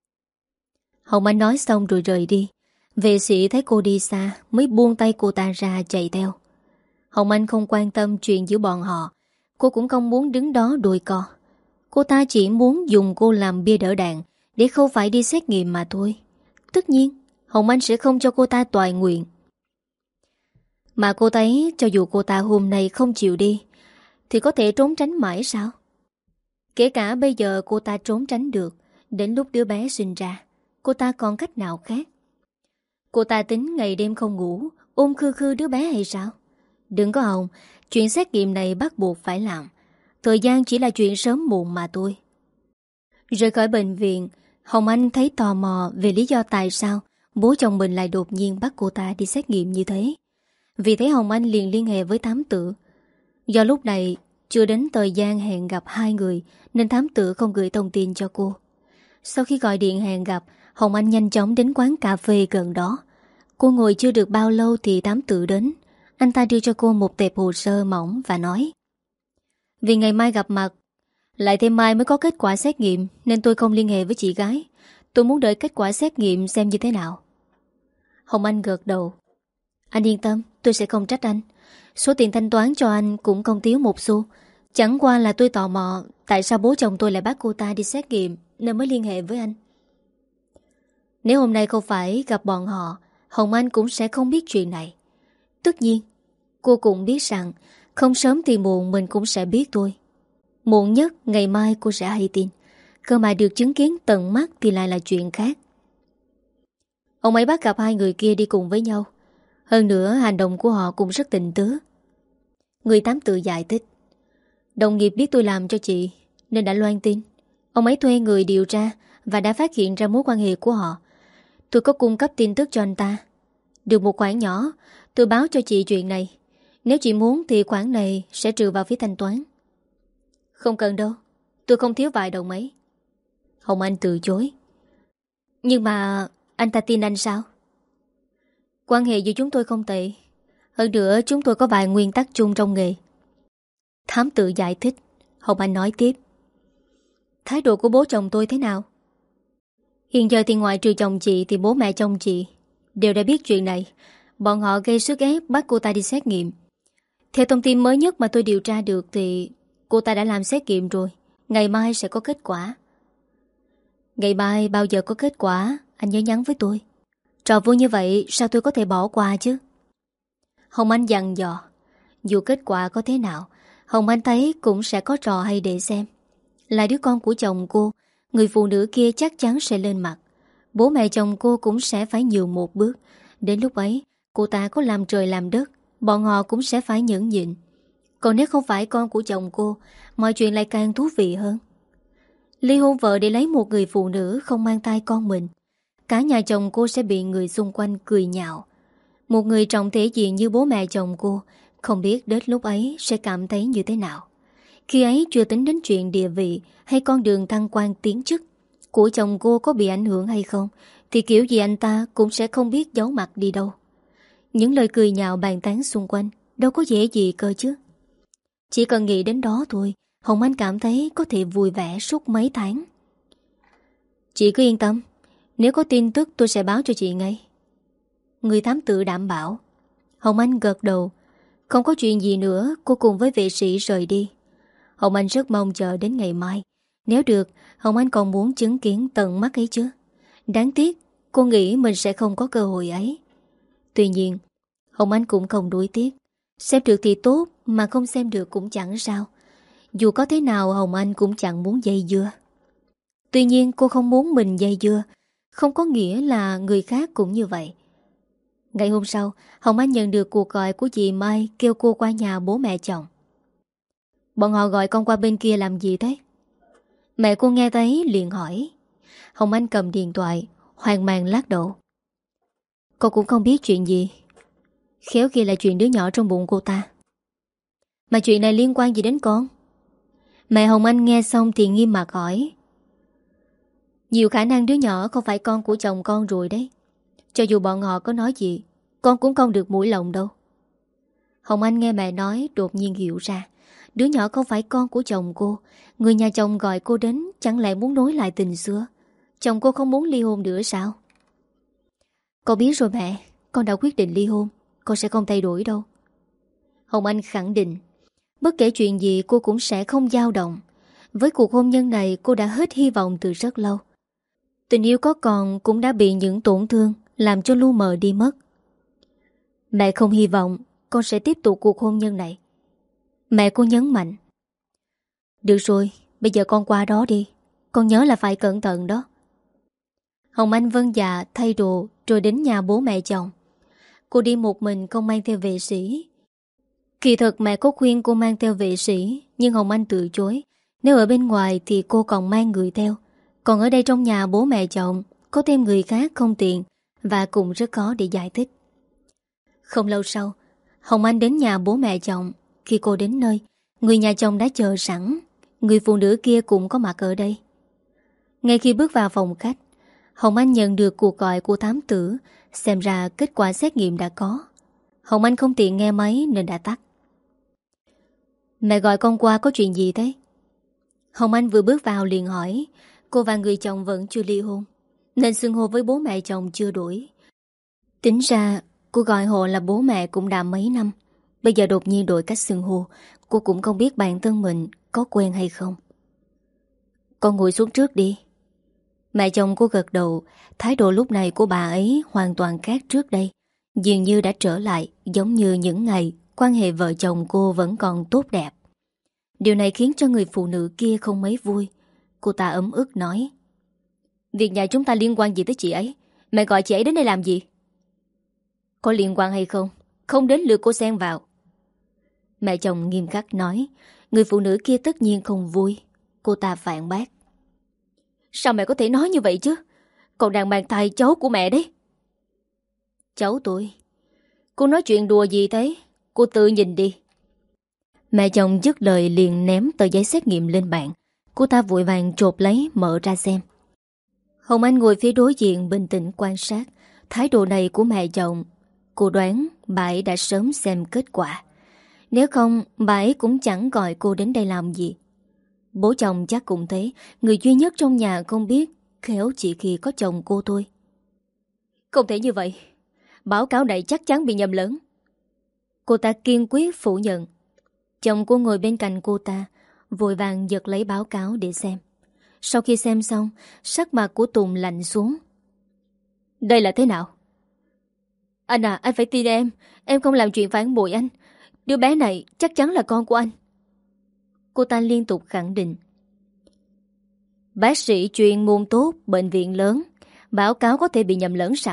Hồng Anh nói xong rồi rời đi. Vệ sĩ thấy cô đi xa mới buông tay cô ta ra chạy theo. Hồng Anh không quan tâm chuyện giữa bọn họ. Cô cũng không muốn đứng đó đôi co. Cô ta chỉ muốn dùng cô làm bia đỡ đạn để không phải đi xét nghiệm mà thôi. Tất nhiên Hồng Anh sẽ không cho cô ta toại nguyện. Mà cô thấy cho dù cô ta hôm nay không chịu đi thì có thể trốn tránh mãi sao? Kể cả bây giờ cô ta trốn tránh được, đến lúc đứa bé sinh ra cô ta còn cách nào khác? Cô ta tính ngày đêm không ngủ, ôm khư khư đứa bé hay sao? Đừng có Hồng, chuyện xét nghiệm này bắt buộc phải làm. Thời gian chỉ là chuyện sớm muộn mà thôi. Rời khỏi bệnh viện, Hồng Anh thấy tò mò về lý do tại sao bố chồng mình lại đột nhiên bắt cô ta đi xét nghiệm như thế. Vì thế Hồng Anh liền liên hệ với thám tử. Do lúc này chưa đến thời gian hẹn gặp hai người nên thám tử không gửi thông tin cho cô. Sau khi gọi điện hẹn gặp, Hồng Anh nhanh chóng đến quán cà phê gần đó. Cô ngồi chưa được bao lâu thì thám tử đến. Anh ta đưa cho cô một tệp hồ sơ mỏng và nói: "Vì ngày mai gặp mặt, lại thêm mai mới có kết quả xét nghiệm nên tôi không liên hệ với chị gái. Tôi muốn đợi kết quả xét nghiệm xem như thế nào." Hồng Anh gật đầu: "Anh yên tâm, tôi sẽ không trách anh. Số tiền thanh toán cho anh cũng không thiếu một xu. Chẳng qua là tôi tò mò tại sao bố chồng tôi lại bắt cô ta đi xét nghiệm, nên mới liên hệ với anh. Nếu hôm nay không phải gặp bọn họ, Hồng Anh cũng sẽ không biết chuyện này. Tất nhiên, cô cũng biết rằng không sớm thì muộn mình cũng sẽ biết thôi. Muộn nhất ngày mai cô sẽ hay tin. Cơ mà được chứng kiến tận mắt thì lại là chuyện khác. Ông ấy bắt gặp hai người kia đi cùng với nhau. Hơn nữa hành động của họ cũng rất tình tứ. Người tám tự giải thích. Đồng nghiệp biết tôi làm cho chị nên đã loan tin. Ông ấy thuê người điều tra và đã phát hiện ra mối quan hệ của họ. Tôi có cung cấp tin tức cho anh ta. Được một khoản nhỏ, tôi báo cho chị chuyện này. Nếu chị muốn thì khoản này sẽ trừ vào phí thanh toán. Không cần đâu, tôi không thiếu vài đồng mấy. Hồng Anh từ chối. Nhưng mà anh ta tin anh sao? Quan hệ giữa chúng tôi không tệ. Hơn nữa chúng tôi có vài nguyên tắc chung trong nghề. Thám tử giải thích. Hồng Anh nói tiếp. Thái độ của bố chồng tôi thế nào? Hiện giờ thì ngoại trừ chồng chị thì bố mẹ chồng chị đều đã biết chuyện này. Bọn họ gây sức ép bắt cô ta đi xét nghiệm. Theo thông tin mới nhất mà tôi điều tra được thì cô ta đã làm xét nghiệm rồi. Ngày mai sẽ có kết quả. Ngày mai bao giờ có kết quả anh nhớ nhắn với tôi. Trò vui như vậy sao tôi có thể bỏ qua chứ? Hồng Anh dặn dò. Dù kết quả có thế nào, Hồng Anh thấy cũng sẽ có trò hay để xem. Là đứa con của chồng cô, người phụ nữ kia chắc chắn sẽ lên mặt. Bố mẹ chồng cô cũng sẽ phải nhường một bước. Đến lúc ấy, cô ta có làm trời làm đất, bọn họ cũng sẽ phải nhẫn nhịn. Còn nếu không phải con của chồng cô, mọi chuyện lại càng thú vị hơn. Ly hôn vợ để lấy một người phụ nữ không mang thai con mình. Cả nhà chồng cô sẽ bị người xung quanh cười nhạo. Một người trọng thể diện như bố mẹ chồng cô, không biết đến lúc ấy sẽ cảm thấy như thế nào. Khi ấy chưa tính đến chuyện địa vị hay con đường thăng quan tiến chức của chồng cô có bị ảnh hưởng hay không, thì kiểu gì anh ta cũng sẽ không biết giấu mặt đi đâu. Những lời cười nhạo bàn tán xung quanh đâu có dễ gì cơ chứ. Chỉ cần nghĩ đến đó thôi, Hồng Anh cảm thấy có thể vui vẻ suốt mấy tháng. Chị cứ yên tâm, nếu có tin tức tôi sẽ báo cho chị ngay. Người thám tử đảm bảo. Hồng Anh gật đầu. Không có chuyện gì nữa, cô cùng với vệ sĩ rời đi. Hồng Anh rất mong chờ đến ngày mai. Nếu được, Hồng Anh còn muốn chứng kiến tận mắt ấy chứ. Đáng tiếc, cô nghĩ mình sẽ không có cơ hội ấy. Tuy nhiên, Hồng Anh cũng không đuối tiếc. Xem được thì tốt, mà không xem được cũng chẳng sao. Dù có thế nào Hồng Anh cũng chẳng muốn dây dưa. Tuy nhiên cô không muốn mình dây dưa, không có nghĩa là người khác cũng như vậy. Ngày hôm sau, Hồng Anh nhận được cuộc gọi của chị Mai kêu cô qua nhà bố mẹ chồng. Bọn họ gọi con qua bên kia làm gì thế? Mẹ cô nghe thấy liền hỏi. Hồng Anh cầm điện thoại, hoang mang lắc đầu. Cô cũng không biết chuyện gì. Khéo kia là chuyện đứa nhỏ trong bụng cô ta. Mà chuyện này liên quan gì đến con? Mẹ Hồng Anh nghe xong thì nghiêm mặt hỏi. Nhiều khả năng đứa nhỏ không phải con của chồng con rồi đấy. Cho dù bọn họ có nói gì, con cũng không được mũi lòng đâu. Hồng Anh nghe mẹ nói đột nhiên hiểu ra. Đứa nhỏ không phải con của chồng cô. Người nhà chồng gọi cô đến chẳng lẽ muốn nối lại tình xưa. Chồng cô không muốn ly hôn nữa sao? Con biết rồi mẹ, con đã quyết định ly hôn. Con sẽ không thay đổi đâu. Hồng Anh khẳng định. Bất kể chuyện gì cô cũng sẽ không dao động. Với cuộc hôn nhân này cô đã hết hy vọng từ rất lâu. Tình yêu có còn cũng đã bị những tổn thương làm cho lu mờ đi mất. Mẹ không hy vọng con sẽ tiếp tục cuộc hôn nhân này. Mẹ cô nhấn mạnh. Được rồi, bây giờ con qua đó đi. Con nhớ là phải cẩn thận đó. Hồng Anh vâng dạ thay đồ rồi đến nhà bố mẹ chồng. Cô đi một mình không mang theo vệ sĩ. Kỳ thật mẹ có khuyên cô mang theo vệ sĩ, nhưng Hồng Anh từ chối. Nếu ở bên ngoài thì cô còn mang người theo. Còn ở đây trong nhà bố mẹ chồng có thêm người khác không tiện và cũng rất khó để giải thích. Không lâu sau, Hồng Anh đến nhà bố mẹ chồng. Khi cô đến nơi, người nhà chồng đã chờ sẵn. Người phụ nữ kia cũng có mặt ở đây. Ngay khi bước vào phòng khách, Hồng Anh nhận được cuộc gọi của thám tử. Xem ra kết quả xét nghiệm đã có. Hồng Anh không tiện nghe máy nên đã tắt. Mẹ gọi con qua có chuyện gì thế? Hồng Anh vừa bước vào liền hỏi. Cô và người chồng vẫn chưa ly hôn nên xưng hô với bố mẹ chồng chưa đổi. Tính ra cô gọi họ là bố mẹ cũng đã mấy năm. Bây giờ đột nhiên đổi cách xưng hô, cô cũng không biết bản thân mình có quen hay không. Con ngồi xuống trước đi. Mẹ chồng cô gật đầu. Thái độ lúc này của bà ấy hoàn toàn khác trước đây. Dường như đã trở lại giống như những ngày quan hệ vợ chồng cô vẫn còn tốt đẹp. Điều này khiến cho người phụ nữ kia không mấy vui. Cô ta ấm ức nói: Việc nhà chúng ta liên quan gì tới chị ấy? Mẹ gọi chị ấy đến đây làm gì? Có liên quan hay không, không đến lượt cô xen vào. Mẹ chồng nghiêm khắc nói. Người phụ nữ kia tất nhiên không vui. Cô ta phản bác: Sao mẹ có thể nói như vậy chứ? Còn đàn bà thai cháu của mẹ đấy. Cháu tôi? Cô nói chuyện đùa gì thế? Cô tự nhìn đi. Mẹ chồng dứt lời liền ném tờ giấy xét nghiệm lên bàn. Cô ta vội vàng chộp lấy mở ra xem. Hồng Anh ngồi phía đối diện bình tĩnh quan sát. Thái độ này của mẹ chồng, cô đoán bà ấy đã sớm xem kết quả. Nếu không bà ấy cũng chẳng gọi cô đến đây làm gì. Bố chồng chắc cũng thế. Người duy nhất trong nhà không biết khéo chỉ khi có chồng cô thôi. Không thể như vậy. Báo cáo này chắc chắn bị nhầm lẫn. Cô ta kiên quyết phủ nhận. Chồng cô ngồi bên cạnh cô ta, vội vàng giật lấy báo cáo để xem. Sau khi xem xong, sắc mặt của Tùng lạnh xuống. Đây là thế nào? Anh à, anh phải tin em. Em không làm chuyện phản bội anh. Đứa bé này chắc chắn là con của anh. Cô ta liên tục khẳng định. Bác sĩ chuyên môn tốt, bệnh viện lớn, báo cáo có thể bị nhầm lẫn sao?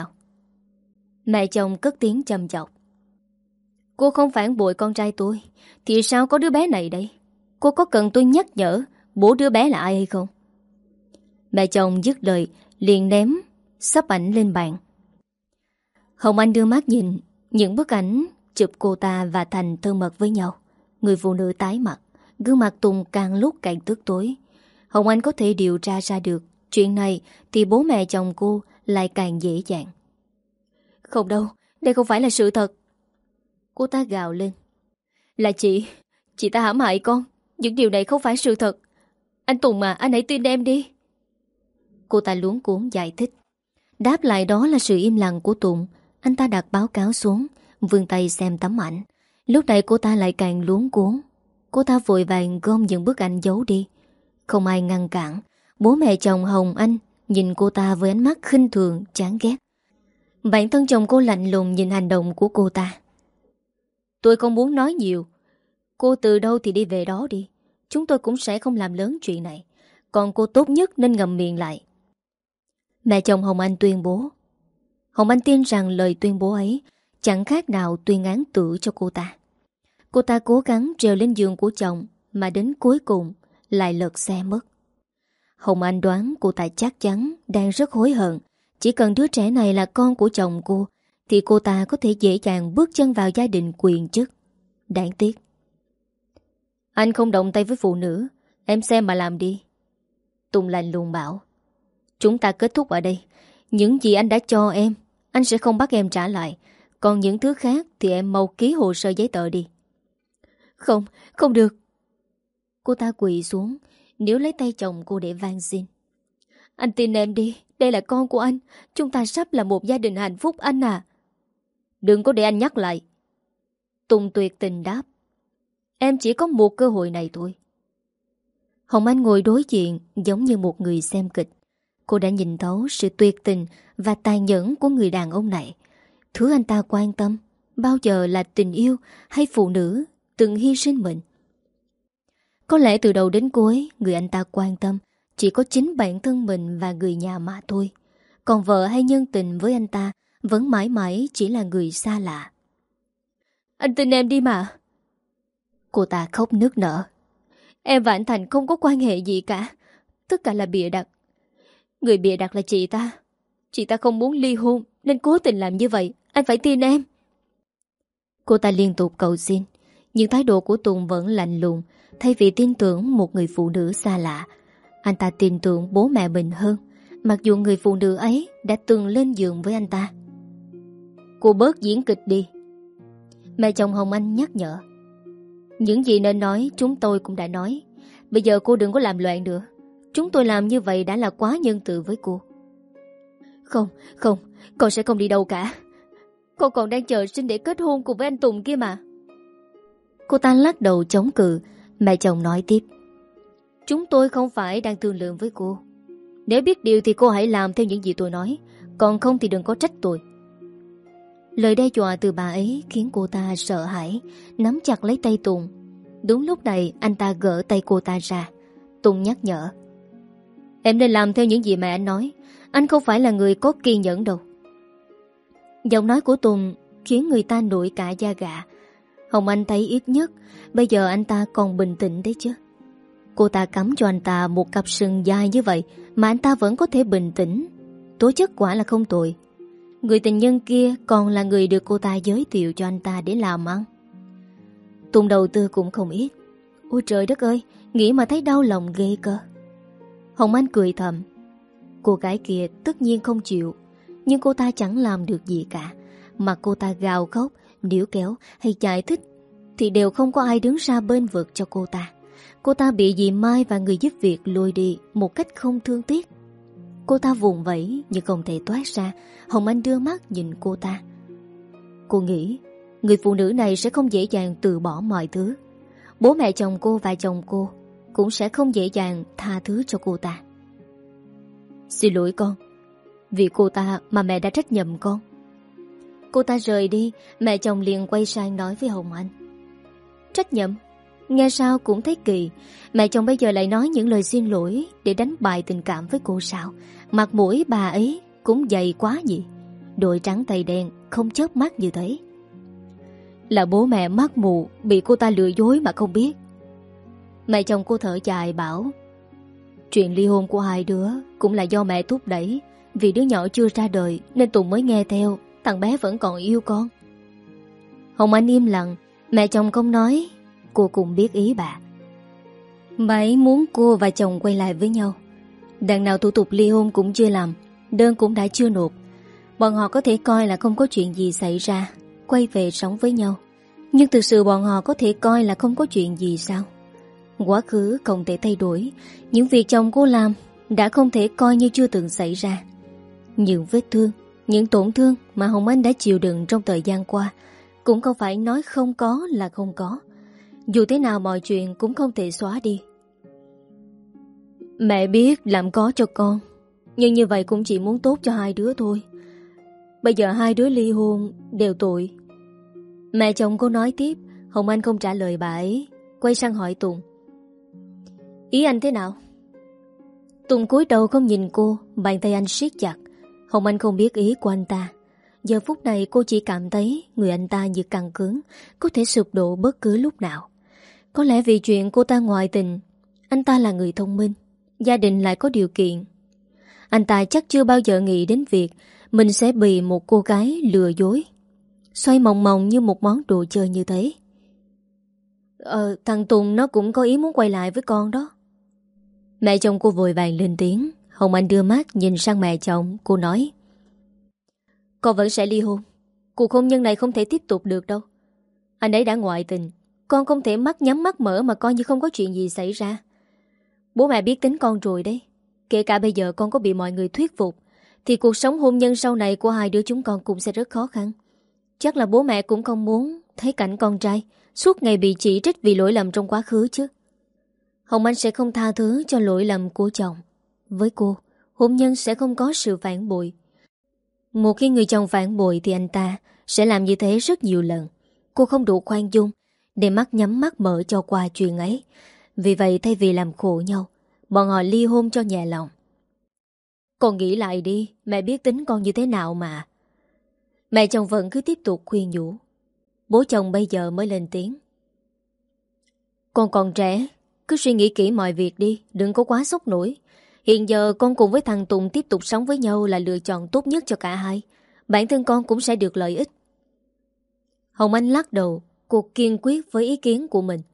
Mẹ chồng cất tiếng trầm chọc. Cô không phản bội con trai tôi thì sao có đứa bé này đây? Cô có cần tôi nhắc nhở bố đứa bé là ai hay không? Mẹ chồng dứt lời liền ném sắp ảnh lên bàn. Hồng Anh đưa mắt nhìn những bức ảnh chụp cô ta và Thành thân mật với nhau. Người phụ nữ tái mặt, gương mặt Tùng càng lúc càng tức tối. Hồng Anh có thể điều tra ra được chuyện này thì bố mẹ chồng cô lại càng dễ dàng. Không đâu, đây không phải là sự thật. Cô ta gào lên. Là chị ta hãm hại con. Những điều này không phải sự thật. Anh Tùng mà, anh hãy tin em đi. Cô ta luống cuống giải thích. Đáp lại đó là sự im lặng của Tùng. Anh ta đặt báo cáo xuống, vươn tay xem tấm ảnh. Lúc này cô ta lại càng luống cuống. Cô ta vội vàng gom những bức ảnh giấu đi. Không ai ngăn cản. Bố mẹ chồng Hồng Anh nhìn cô ta với ánh mắt khinh thường, chán ghét. Bản thân chồng cô lạnh lùng nhìn hành động của cô ta. Tôi không muốn nói nhiều. Cô từ đâu thì đi về đó đi. Chúng tôi cũng sẽ không làm lớn chuyện này. Còn cô tốt nhất nên ngậm miệng lại. Mẹ chồng Hồng Anh tuyên bố. Hồng Anh tin rằng lời tuyên bố ấy chẳng khác nào tuyên án tử cho cô ta. Cô ta cố gắng trèo lên giường của chồng mà đến cuối cùng lại lật xe mất. Hồng Anh đoán cô ta chắc chắn đang rất hối hận. Chỉ cần đứa trẻ này là con của chồng cô thì cô ta có thể dễ dàng bước chân vào gia đình quyền chức. Đáng tiếc. Anh không động tay với phụ nữ. Em xem mà làm đi. Tùng lạnh lùng bảo. Chúng ta kết thúc ở đây. Những gì anh đã cho em, anh sẽ không bắt em trả lại. Còn những thứ khác thì em mau ký hồ sơ giấy tờ đi. Không, không được. Cô ta quỳ xuống, níu lấy tay chồng cô để van xin. Anh tin em đi, đây là con của anh. Chúng ta sắp là một gia đình hạnh phúc anh à. Đừng có để anh nhắc lại. Tùng tuyệt tình đáp. Em chỉ có một cơ hội này thôi. Hồng Anh ngồi đối diện giống như một người xem kịch. Cô đã nhìn thấu sự tuyệt tình và tàn nhẫn của người đàn ông này. Thứ anh ta quan tâm bao giờ là tình yêu hay phụ nữ từng hy sinh mình. Có lẽ từ đầu đến cuối người anh ta quan tâm chỉ có chính bản thân mình và người nhà mà thôi. Còn vợ hay nhân tình với anh ta vẫn mãi mãi chỉ là người xa lạ. Anh tin em đi mà. Cô ta khóc nức nở. Em và anh Thành không có quan hệ gì cả. Tất cả là bịa đặt. Người bịa đặt là chị ta. Chị ta không muốn ly hôn nên cố tình làm như vậy. Anh phải tin em. Cô ta liên tục cầu xin. Nhưng thái độ của Tùng vẫn lạnh lùng. Thay vì tin tưởng một người phụ nữ xa lạ, anh ta tin tưởng bố mẹ mình hơn. Mặc dù người phụ nữ ấy đã từng lên giường với anh ta. Cô bớt diễn kịch đi. Mẹ chồng Hồng Anh nhắc nhở. Những gì nên nói chúng tôi cũng đã nói. Bây giờ cô đừng có làm loạn nữa. Chúng tôi làm như vậy đã là quá nhân từ với cô. Không, con sẽ không đi đâu cả. Con còn đang chờ xin để kết hôn cùng với anh Tùng kia mà. Cô ta lắc đầu chống cự. Mẹ chồng nói tiếp: Chúng tôi không phải đang thương lượng với cô. Nếu biết điều thì cô hãy làm theo những gì tôi nói, còn không thì đừng có trách tôi. Lời đe dọa từ bà ấy khiến cô ta sợ hãi, nắm chặt lấy tay Tùng. Đúng lúc này anh ta gỡ tay cô ta ra. Tùng nhắc nhở: Em nên làm theo những gì mẹ anh nói. Anh không phải là người có kiên nhẫn đâu. Giọng nói của Tùng khiến người ta nổi cả da gà. Hồng Anh thấy ít nhất bây giờ anh ta còn bình tĩnh đấy chứ. Cô ta cắm cho anh ta một cặp sừng dài như vậy mà anh ta vẫn có thể bình tĩnh. Tố chất quả là không tồi. Người tình nhân kia còn là người được cô ta giới thiệu cho anh ta để làm ăn. Tùng đầu tư cũng không ít. Ôi trời đất ơi, nghĩ mà thấy đau lòng ghê cơ. Hồng Anh cười thầm. Cô gái kia tất nhiên không chịu, nhưng cô ta chẳng làm được gì cả. Mà cô ta gào khóc, níu kéo hay giải thích thì đều không có ai đứng ra bên vực cho cô ta. Cô ta bị dì Mai và người giúp việc lôi đi một cách không thương tiếc. Cô ta vùng vẫy nhưng không thể thoát ra. Hồng Anh đưa mắt nhìn cô ta. Cô nghĩ người phụ nữ này sẽ không dễ dàng từ bỏ mọi thứ. Bố mẹ chồng cô và chồng cô cũng sẽ không dễ dàng tha thứ cho cô ta. Xin lỗi con, vì cô ta mà mẹ đã trách nhầm con. Cô ta rời đi. Mẹ chồng liền quay sang nói với Hồng Anh: Trách nhầm? Nghe sao cũng thấy kỳ. Mẹ chồng bây giờ lại nói những lời xin lỗi để đánh bại tình cảm với cô sao? Mặt mũi bà ấy cũng dày quá nhỉ. Đội trắng tay đen, không chớp mắt như thế. Là bố mẹ mắt mù, bị cô ta lừa dối mà không biết. Mẹ chồng cô thở dài bảo: Chuyện ly hôn của hai đứa cũng là do mẹ thúc đẩy. Vì đứa nhỏ chưa ra đời nên Tùng mới nghe theo. Thằng bé vẫn còn yêu con. Hồng Anh im lặng. Mẹ chồng không nói. Cô cũng biết ý bà. Bà ấy muốn cô và chồng quay lại với nhau. Đằng nào thủ tục ly hôn cũng chưa làm, đơn cũng đã chưa nộp. Bọn họ có thể coi là không có chuyện gì xảy ra, quay về sống với nhau. Nhưng thực sự bọn họ có thể coi là không có chuyện gì sao? Quá khứ không thể thay đổi. Những việc chồng cô làm đã không thể coi như chưa từng xảy ra. Những vết thương, những tổn thương mà Hồng Anh đã chịu đựng trong thời gian qua cũng không phải nói không có là không có. Dù thế nào mọi chuyện cũng không thể xóa đi. Mẹ biết làm có cho con, nhưng như vậy cũng chỉ muốn tốt cho hai đứa thôi. Bây giờ hai đứa ly hôn đều tội. Mẹ chồng cô nói tiếp. Hồng Anh không trả lời bà ấy, quay sang hỏi Tùng: Ý anh thế nào? Tùng cúi đầu không nhìn cô. Bàn tay anh siết chặt. Hồng Anh không biết ý của anh ta. Giờ phút này cô chỉ cảm thấy người anh ta như căng cứng, có thể sụp đổ bất cứ lúc nào. Có lẽ vì chuyện cô ta ngoại tình. Anh ta là người thông minh, gia đình lại có điều kiện. Anh ta chắc chưa bao giờ nghĩ đến việc mình sẽ bị một cô gái lừa dối, xoay mòng mòng như một món đồ chơi như thế. Thằng Tùng nó cũng có ý muốn quay lại với con đó. Mẹ chồng cô vội vàng lên tiếng. Hồng Anh đưa mắt nhìn sang mẹ chồng. Cô nói: Con vẫn sẽ ly hôn. Cuộc hôn nhân này không thể tiếp tục được đâu. Anh ấy đã ngoại tình. Con không thể mắt nhắm mắt mở mà coi như không có chuyện gì xảy ra. Bố mẹ biết tính con rồi đấy. Kể cả bây giờ con có bị mọi người thuyết phục thì cuộc sống hôn nhân sau này của hai đứa chúng con cũng sẽ rất khó khăn. Chắc là bố mẹ cũng không muốn thấy cảnh con trai suốt ngày bị chỉ trích vì lỗi lầm trong quá khứ chứ. Hồng Anh sẽ không tha thứ cho lỗi lầm của chồng. Với cô, hôn nhân sẽ không có sự phản bội. Một khi người chồng phản bội thì anh ta sẽ làm như thế rất nhiều lần. Cô không đủ khoan dung để mắt nhắm mắt mở cho qua chuyện ấy. Vì vậy thay vì làm khổ nhau, bọn họ ly hôn cho nhẹ lòng. Con nghĩ lại đi, mẹ biết tính con như thế nào mà. Mẹ chồng vẫn cứ tiếp tục khuyên nhủ. Bố chồng bây giờ mới lên tiếng: Con còn trẻ, cứ suy nghĩ kỹ mọi việc đi, đừng có quá sốc nổi. Hiện giờ con cùng với thằng Tùng tiếp tục sống với nhau là lựa chọn tốt nhất cho cả hai. Bản thân con cũng sẽ được lợi ích. Hồng Anh lắc đầu. Cô kiên quyết với ý kiến của mình.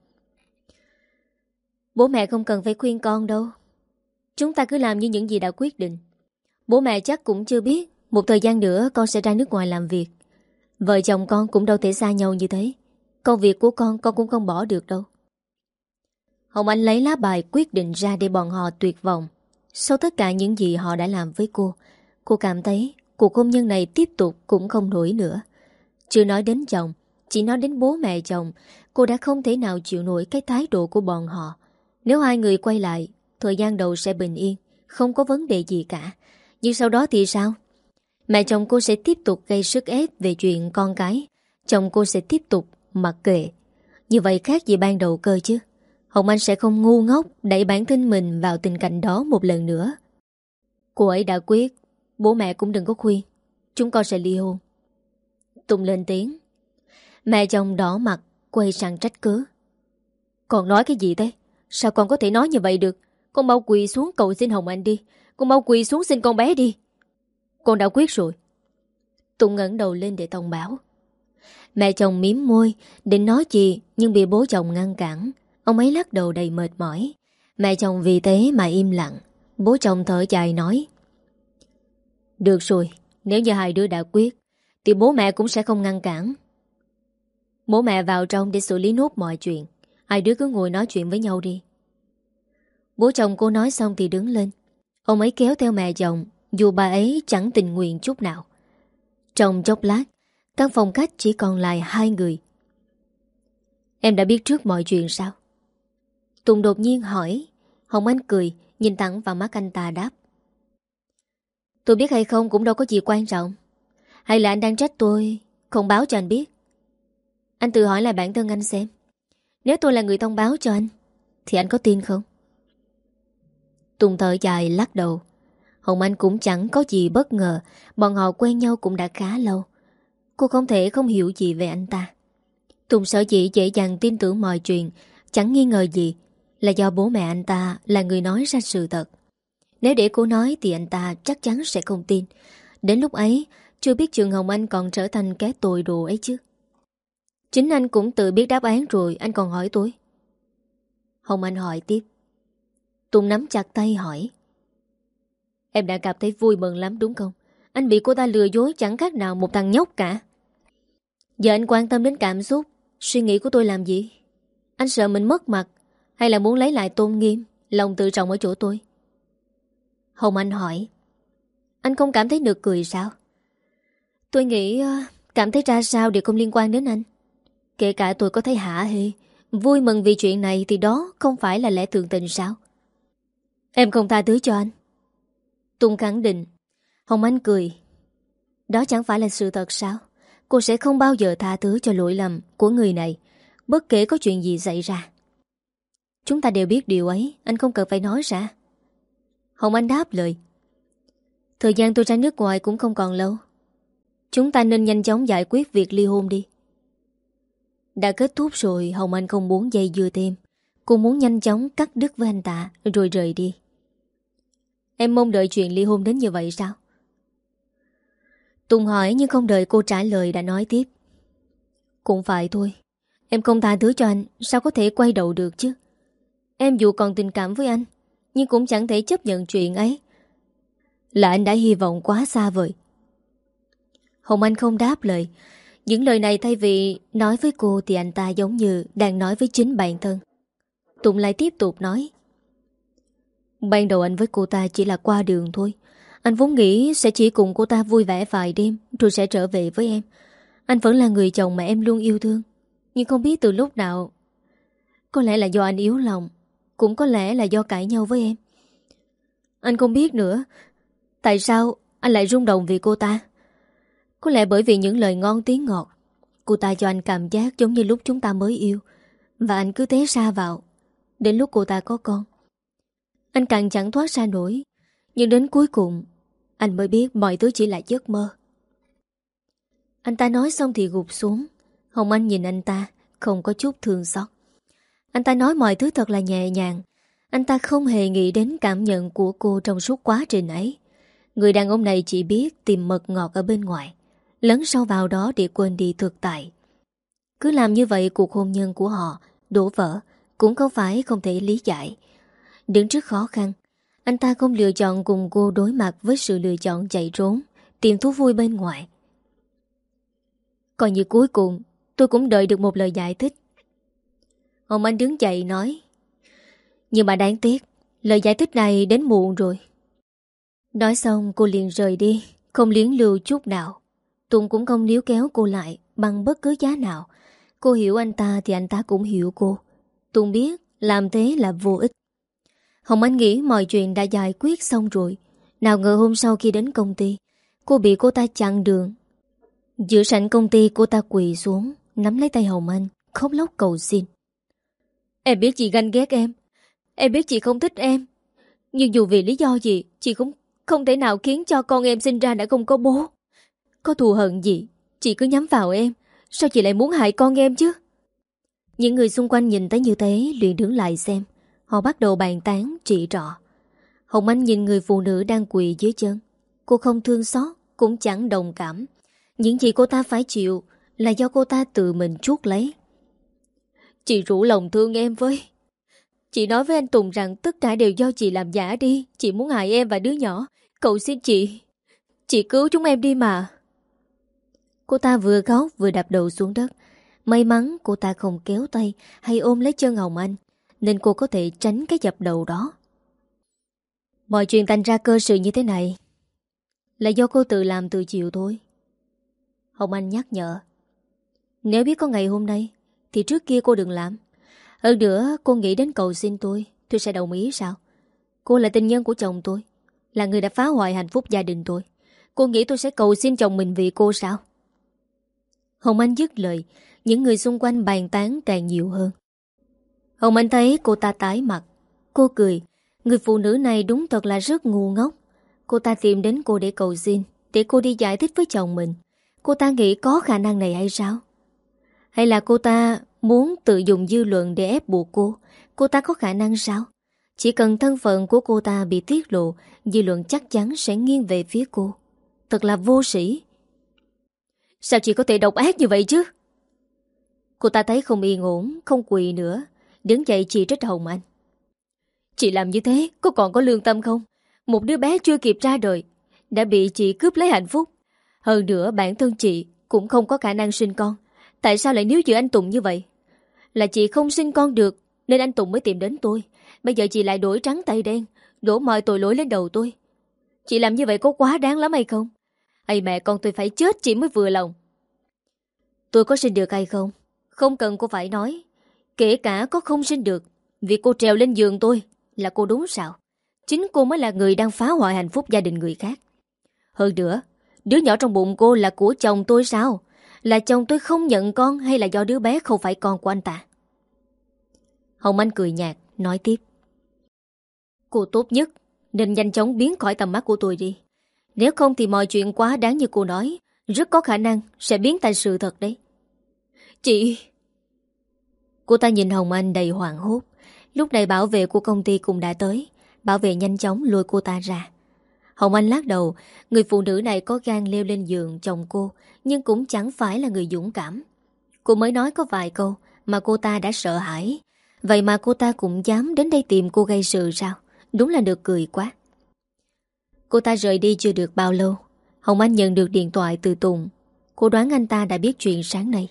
Bố mẹ không cần phải khuyên con đâu. Chúng ta cứ làm như những gì đã quyết định. Bố mẹ chắc cũng chưa biết một thời gian nữa con sẽ ra nước ngoài làm việc. Vợ chồng con cũng đâu thể xa nhau như thế. Công việc của con cũng không bỏ được đâu. Hồng Anh lấy lá bài quyết định ra để bọn họ tuyệt vọng. Sau tất cả những gì họ đã làm với cô cảm thấy cuộc hôn nhân này tiếp tục cũng không nổi nữa. Chưa nói đến chồng, Chỉ nói đến bố mẹ chồng, cô đã không thể nào chịu nổi cái thái độ của bọn họ. Nếu hai người quay lại, thời gian đầu sẽ bình yên, không có vấn đề gì cả. Nhưng sau đó thì sao? Mẹ chồng cô sẽ tiếp tục gây sức ép về chuyện con cái. Chồng cô sẽ tiếp tục mặc kệ. Như vậy khác gì ban đầu cơ chứ. Hồng Anh sẽ không ngu ngốc đẩy bản thân mình vào tình cảnh đó một lần nữa. Cô ấy đã quyết, bố mẹ cũng đừng có khuyên. Chúng con sẽ ly hôn. Tùng lên tiếng. Mẹ chồng đỏ mặt, quay sang trách cứ. Con nói cái gì thế? Sao con có thể nói như vậy được? Con mau quỳ xuống cầu xin Hồng Anh đi. Con mau quỳ xuống xin con bé đi. Con đã quyết rồi. Tùng ngẩng đầu lên để thông báo. Mẹ chồng mím môi, định nói gì nhưng bị bố chồng ngăn cản. Ông ấy lắc đầu đầy mệt mỏi. Mẹ chồng vì thế mà im lặng. Bố chồng thở dài nói. Được rồi, nếu như hai đứa đã quyết thì bố mẹ cũng sẽ không ngăn cản. Bố mẹ vào trong để xử lý nốt mọi chuyện. Hai đứa cứ ngồi nói chuyện với nhau đi. Bố chồng cô nói xong thì đứng lên. Ông ấy kéo theo mẹ chồng, dù bà ấy chẳng tình nguyện chút nào. Trong chốc lát, căn phòng khách chỉ còn lại hai người. Em đã biết trước mọi chuyện sao? Tùng đột nhiên hỏi. Hồng Anh cười, nhìn thẳng vào mắt anh ta đáp. Tôi biết hay không cũng đâu có gì quan trọng. Hay là anh đang trách tôi không báo cho anh biết? Anh tự hỏi lại bản thân anh xem. Nếu tôi là người thông báo cho anh thì anh có tin không? Tùng thở dài lắc đầu. Hồng Anh cũng chẳng có gì bất ngờ. Bọn họ quen nhau cũng đã khá lâu. Cô không thể không hiểu gì về anh ta. Tùng sở dĩ dễ dàng tin tưởng mọi chuyện, chẳng nghi ngờ gì, là do bố mẹ anh ta là người nói ra sự thật. Nếu để cô nói thì anh ta chắc chắn sẽ không tin. Đến lúc ấy, chưa biết chừng Hồng Anh còn trở thành cái tội đồ ấy chứ. Chính anh cũng tự biết đáp án rồi, anh còn hỏi tôi. Hồng Anh hỏi tiếp. Tùng nắm chặt tay hỏi. Em đã cảm thấy vui mừng lắm đúng không? Anh bị cô ta lừa dối chẳng khác nào một thằng nhóc cả. Giờ anh quan tâm đến cảm xúc, suy nghĩ của tôi làm gì? Anh sợ mình mất mặt, hay là muốn lấy lại tôn nghiêm, lòng tự trọng ở chỗ tôi? Hồng Anh hỏi. Anh không cảm thấy nực cười sao? Tôi nghĩ cảm thấy ra sao đều không liên quan đến anh. Kể cả tôi có thấy hả hê, vui mừng vì chuyện này thì đó không phải là lẽ thường tình sao? Em không tha thứ cho anh. Tùng khẳng định. Hồng Anh cười. Đó chẳng phải là sự thật sao? Cô sẽ không bao giờ tha thứ cho lỗi lầm của người này, bất kể có chuyện gì xảy ra. Chúng ta đều biết điều ấy, anh không cần phải nói ra. Hồng Anh đáp lời. Thời gian tôi ra nước ngoài cũng không còn lâu. Chúng ta nên nhanh chóng giải quyết việc ly hôn đi. Đã kết thúc rồi, Hồng Anh không muốn dây dưa thêm. Cô muốn nhanh chóng cắt đứt với anh ta rồi rời đi. Em mong đợi chuyện ly hôn đến như vậy sao? Tùng hỏi nhưng không đợi cô trả lời đã nói tiếp. Cũng phải thôi. Em không tha thứ cho anh, sao có thể quay đầu được chứ? Em dù còn tình cảm với anh, nhưng cũng chẳng thể chấp nhận chuyện ấy. Là anh đã hy vọng quá xa vời. Hồng Anh không đáp lời. Những lời này thay vì nói với cô thì anh ta giống như đang nói với chính bản thân. Tùng lại tiếp tục nói. Ban đầu anh với cô ta chỉ là qua đường thôi. Anh vốn nghĩ sẽ chỉ cùng cô ta vui vẻ vài đêm rồi sẽ trở về với em. Anh vẫn là người chồng mà em luôn yêu thương. Nhưng không biết từ lúc nào. Có lẽ là do anh yếu lòng, cũng có lẽ là do cãi nhau với em. Anh không biết nữa. Tại sao anh lại rung động vì cô ta? Có lẽ bởi vì những lời ngon tiếng ngọt. Cô ta cho anh cảm giác giống như lúc chúng ta mới yêu. Và anh cứ thế sa vào. Đến lúc cô ta có con, anh càng chẳng thoát ra nổi. Nhưng đến cuối cùng anh mới biết mọi thứ chỉ là giấc mơ. Anh ta nói xong thì gục xuống. Hồng Anh nhìn anh ta không có chút thương xót. Anh ta nói mọi thứ thật là nhẹ nhàng. Anh ta không hề nghĩ đến cảm nhận của cô trong suốt quá trình ấy. Người đàn ông này chỉ biết tìm mật ngọt ở bên ngoài, lấn sâu vào đó để quên đi thực tại. Cứ làm như vậy cuộc hôn nhân của họ đổ vỡ cũng không phải không thể lý giải. Đứng trước khó khăn, anh ta không lựa chọn cùng cô đối mặt với sự lựa chọn chạy trốn, tìm thú vui bên ngoài. Coi như cuối cùng tôi cũng đợi được một lời giải thích. Hồng Anh đứng dậy nói. Nhưng mà đáng tiếc, lời giải thích này đến muộn rồi. Nói xong cô liền rời đi, không liếng lưu chút nào. Tùng cũng không níu kéo cô lại bằng bất cứ giá nào. Cô hiểu anh ta thì anh ta cũng hiểu cô. Tùng biết làm thế là vô ích. Hồng Anh nghĩ mọi chuyện đã giải quyết xong rồi. Nào ngờ hôm sau khi đến công ty, cô bị cô ta chặn đường. Giữa sảnh công ty, cô ta quỳ xuống, nắm lấy tay Hồng Anh, khóc lóc cầu xin. Em biết chị ganh ghét em biết chị không thích em. Nhưng dù vì lý do gì, chị cũng không thể nào khiến cho con em sinh ra đã không có bố. Có thù hận gì, chị cứ nhắm vào em. Sao chị lại muốn hại con em chứ? Những người xung quanh nhìn thấy như thế liền đứng lại xem. Họ bắt đầu bàn tán, chỉ trỏ. Hồng Anh nhìn người phụ nữ đang quỳ dưới chân. Cô không thương xót, cũng chẳng đồng cảm. Những gì cô ta phải chịu là do cô ta tự mình chuốc lấy. Chị rủ lòng thương em với. Chị nói với anh Tùng rằng tất cả đều do chị làm giả đi. Chị muốn hại em và đứa nhỏ. Cậu xin chị cứu chúng em đi mà. Cô ta vừa khóc vừa đạp đầu xuống đất. May mắn cô ta không kéo tay hay ôm lấy chân Hồng Anh, nên cô có thể tránh cái dập đầu đó. Mọi chuyện thành ra cơ sự như thế này là do cô tự làm tự chịu thôi. Hồng Anh nhắc nhở. Nếu biết có ngày hôm nay thì trước kia cô đừng làm. Hơn nữa cô nghĩ đến cầu xin tôi sẽ đồng ý sao? Cô là tình nhân của chồng tôi, là người đã phá hoại hạnh phúc gia đình tôi. Cô nghĩ tôi sẽ cầu xin chồng mình vì cô sao? Hồng Anh dứt lời, những người xung quanh bàn tán càng nhiều hơn. Hồng Anh thấy cô ta tái mặt. Cô cười. Người phụ nữ này đúng thật là rất ngu ngốc. Cô ta tìm đến cô để cầu xin, để cô đi giải thích với chồng mình. Cô ta nghĩ có khả năng này hay sao? Hay là cô ta muốn tự dùng dư luận để ép buộc cô? Cô ta có khả năng sao? Chỉ cần thân phận của cô ta bị tiết lộ, dư luận chắc chắn sẽ nghiêng về phía cô. Thật là vô sĩ. Sao chị có thể độc ác như vậy chứ? Cô ta thấy không yên ổn, không quỳ nữa, đứng dậy chỉ trích Hồng Anh. Chị làm như thế có còn có lương tâm không? Một đứa bé chưa kịp ra đời đã bị chị cướp lấy hạnh phúc. Hơn nữa bản thân chị cũng không có khả năng sinh con. Tại sao lại níu giữ anh Tùng như vậy? Là chị không sinh con được nên anh Tùng mới tìm đến tôi. Bây giờ chị lại đổi trắng tay đen, đổ mọi tội lỗi lên đầu tôi. Chị làm như vậy có quá đáng lắm hay không? Ây mẹ, con tôi phải chết chị mới vừa lòng. Tôi có sinh được hay không? Không cần cô phải nói. Kể cả có không sinh được, vì cô trèo lên giường tôi là cô đúng sao? Chính cô mới là người đang phá hoại hạnh phúc gia đình người khác. Hơn nữa, đứa nhỏ trong bụng cô là của chồng tôi sao? Là chồng tôi không nhận con hay là do đứa bé không phải con của anh ta? Hồng Anh cười nhạt, nói tiếp. Cô tốt nhất nên nhanh chóng biến khỏi tầm mắt của tôi đi. Nếu không thì mọi chuyện quá đáng như cô nói, rất có khả năng sẽ biến thành sự thật đấy. Chị... Cô ta nhìn Hồng Anh đầy hoảng hốt. Lúc này bảo vệ của công ty cũng đã tới. Bảo vệ nhanh chóng lôi cô ta ra. Hồng Anh lắc đầu. Người phụ nữ này có gan leo lên giường chồng cô, nhưng cũng chẳng phải là người dũng cảm. Cô mới nói có vài câu mà cô ta đã sợ hãi. Vậy mà cô ta cũng dám đến đây tìm cô gây sự sao? Đúng là được cười quá. Cô ta rời đi chưa được bao lâu, Hồng Anh nhận được điện thoại từ Tùng. Cô đoán anh ta đã biết chuyện sáng nay.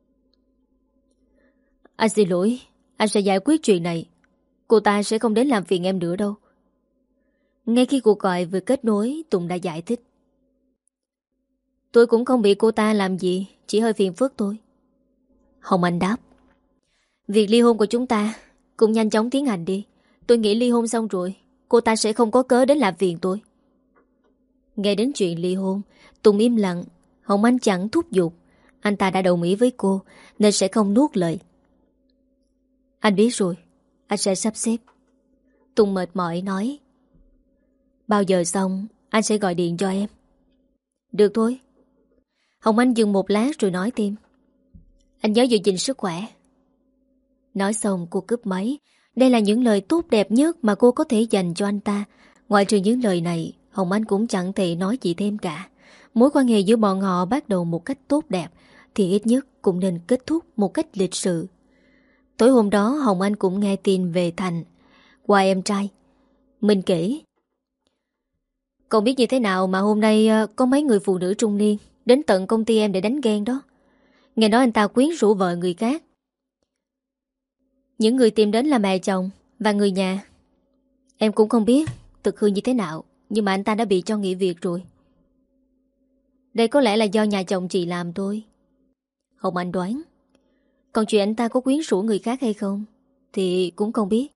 Anh xin lỗi, anh sẽ giải quyết chuyện này. Cô ta sẽ không đến làm phiền em nữa đâu. Ngay khi cuộc gọi vừa kết nối, Tùng đã giải thích. Tôi cũng không bị cô ta làm gì, chỉ hơi phiền phức thôi. Hồng Anh đáp. Việc ly hôn của chúng ta cũng nhanh chóng tiến hành đi. Tôi nghĩ ly hôn xong rồi, cô ta sẽ không có cớ đến làm phiền tôi. Nghe đến chuyện ly hôn, Tùng im lặng. Hồng Anh chẳng thúc giục. Anh ta đã đồng ý với cô nên sẽ không nuốt lời. Anh biết rồi, anh sẽ sắp xếp. Tùng mệt mỏi nói. Bao giờ xong anh sẽ gọi điện cho em. Được thôi. Hồng Anh dừng một lát rồi nói thêm. Anh nhớ giữ gìn sức khỏe. Nói xong cô cúp máy. Đây là những lời tốt đẹp nhất mà cô có thể dành cho anh ta. Ngoại trừ những lời này, Hồng Anh cũng chẳng thể nói gì thêm cả. Mối quan hệ giữa bọn họ bắt đầu một cách tốt đẹp thì ít nhất cũng nên kết thúc một cách lịch sự. Tối hôm đó Hồng Anh cũng nghe tin về Thành qua em trai. Mình kể. Cậu biết như thế nào mà hôm nay có mấy người phụ nữ trung niên đến tận công ty em để đánh ghen đó. Nghe nói anh ta quyến rũ vợ người khác. Những người tìm đến là mẹ chồng và người nhà. Em cũng không biết thực hư như thế nào, nhưng mà anh ta đã bị cho nghỉ việc rồi. Đây có lẽ là do nhà chồng chị làm thôi. Hồng Anh đoán. Còn chuyện anh ta có quyến rũ người khác hay không thì cũng không biết.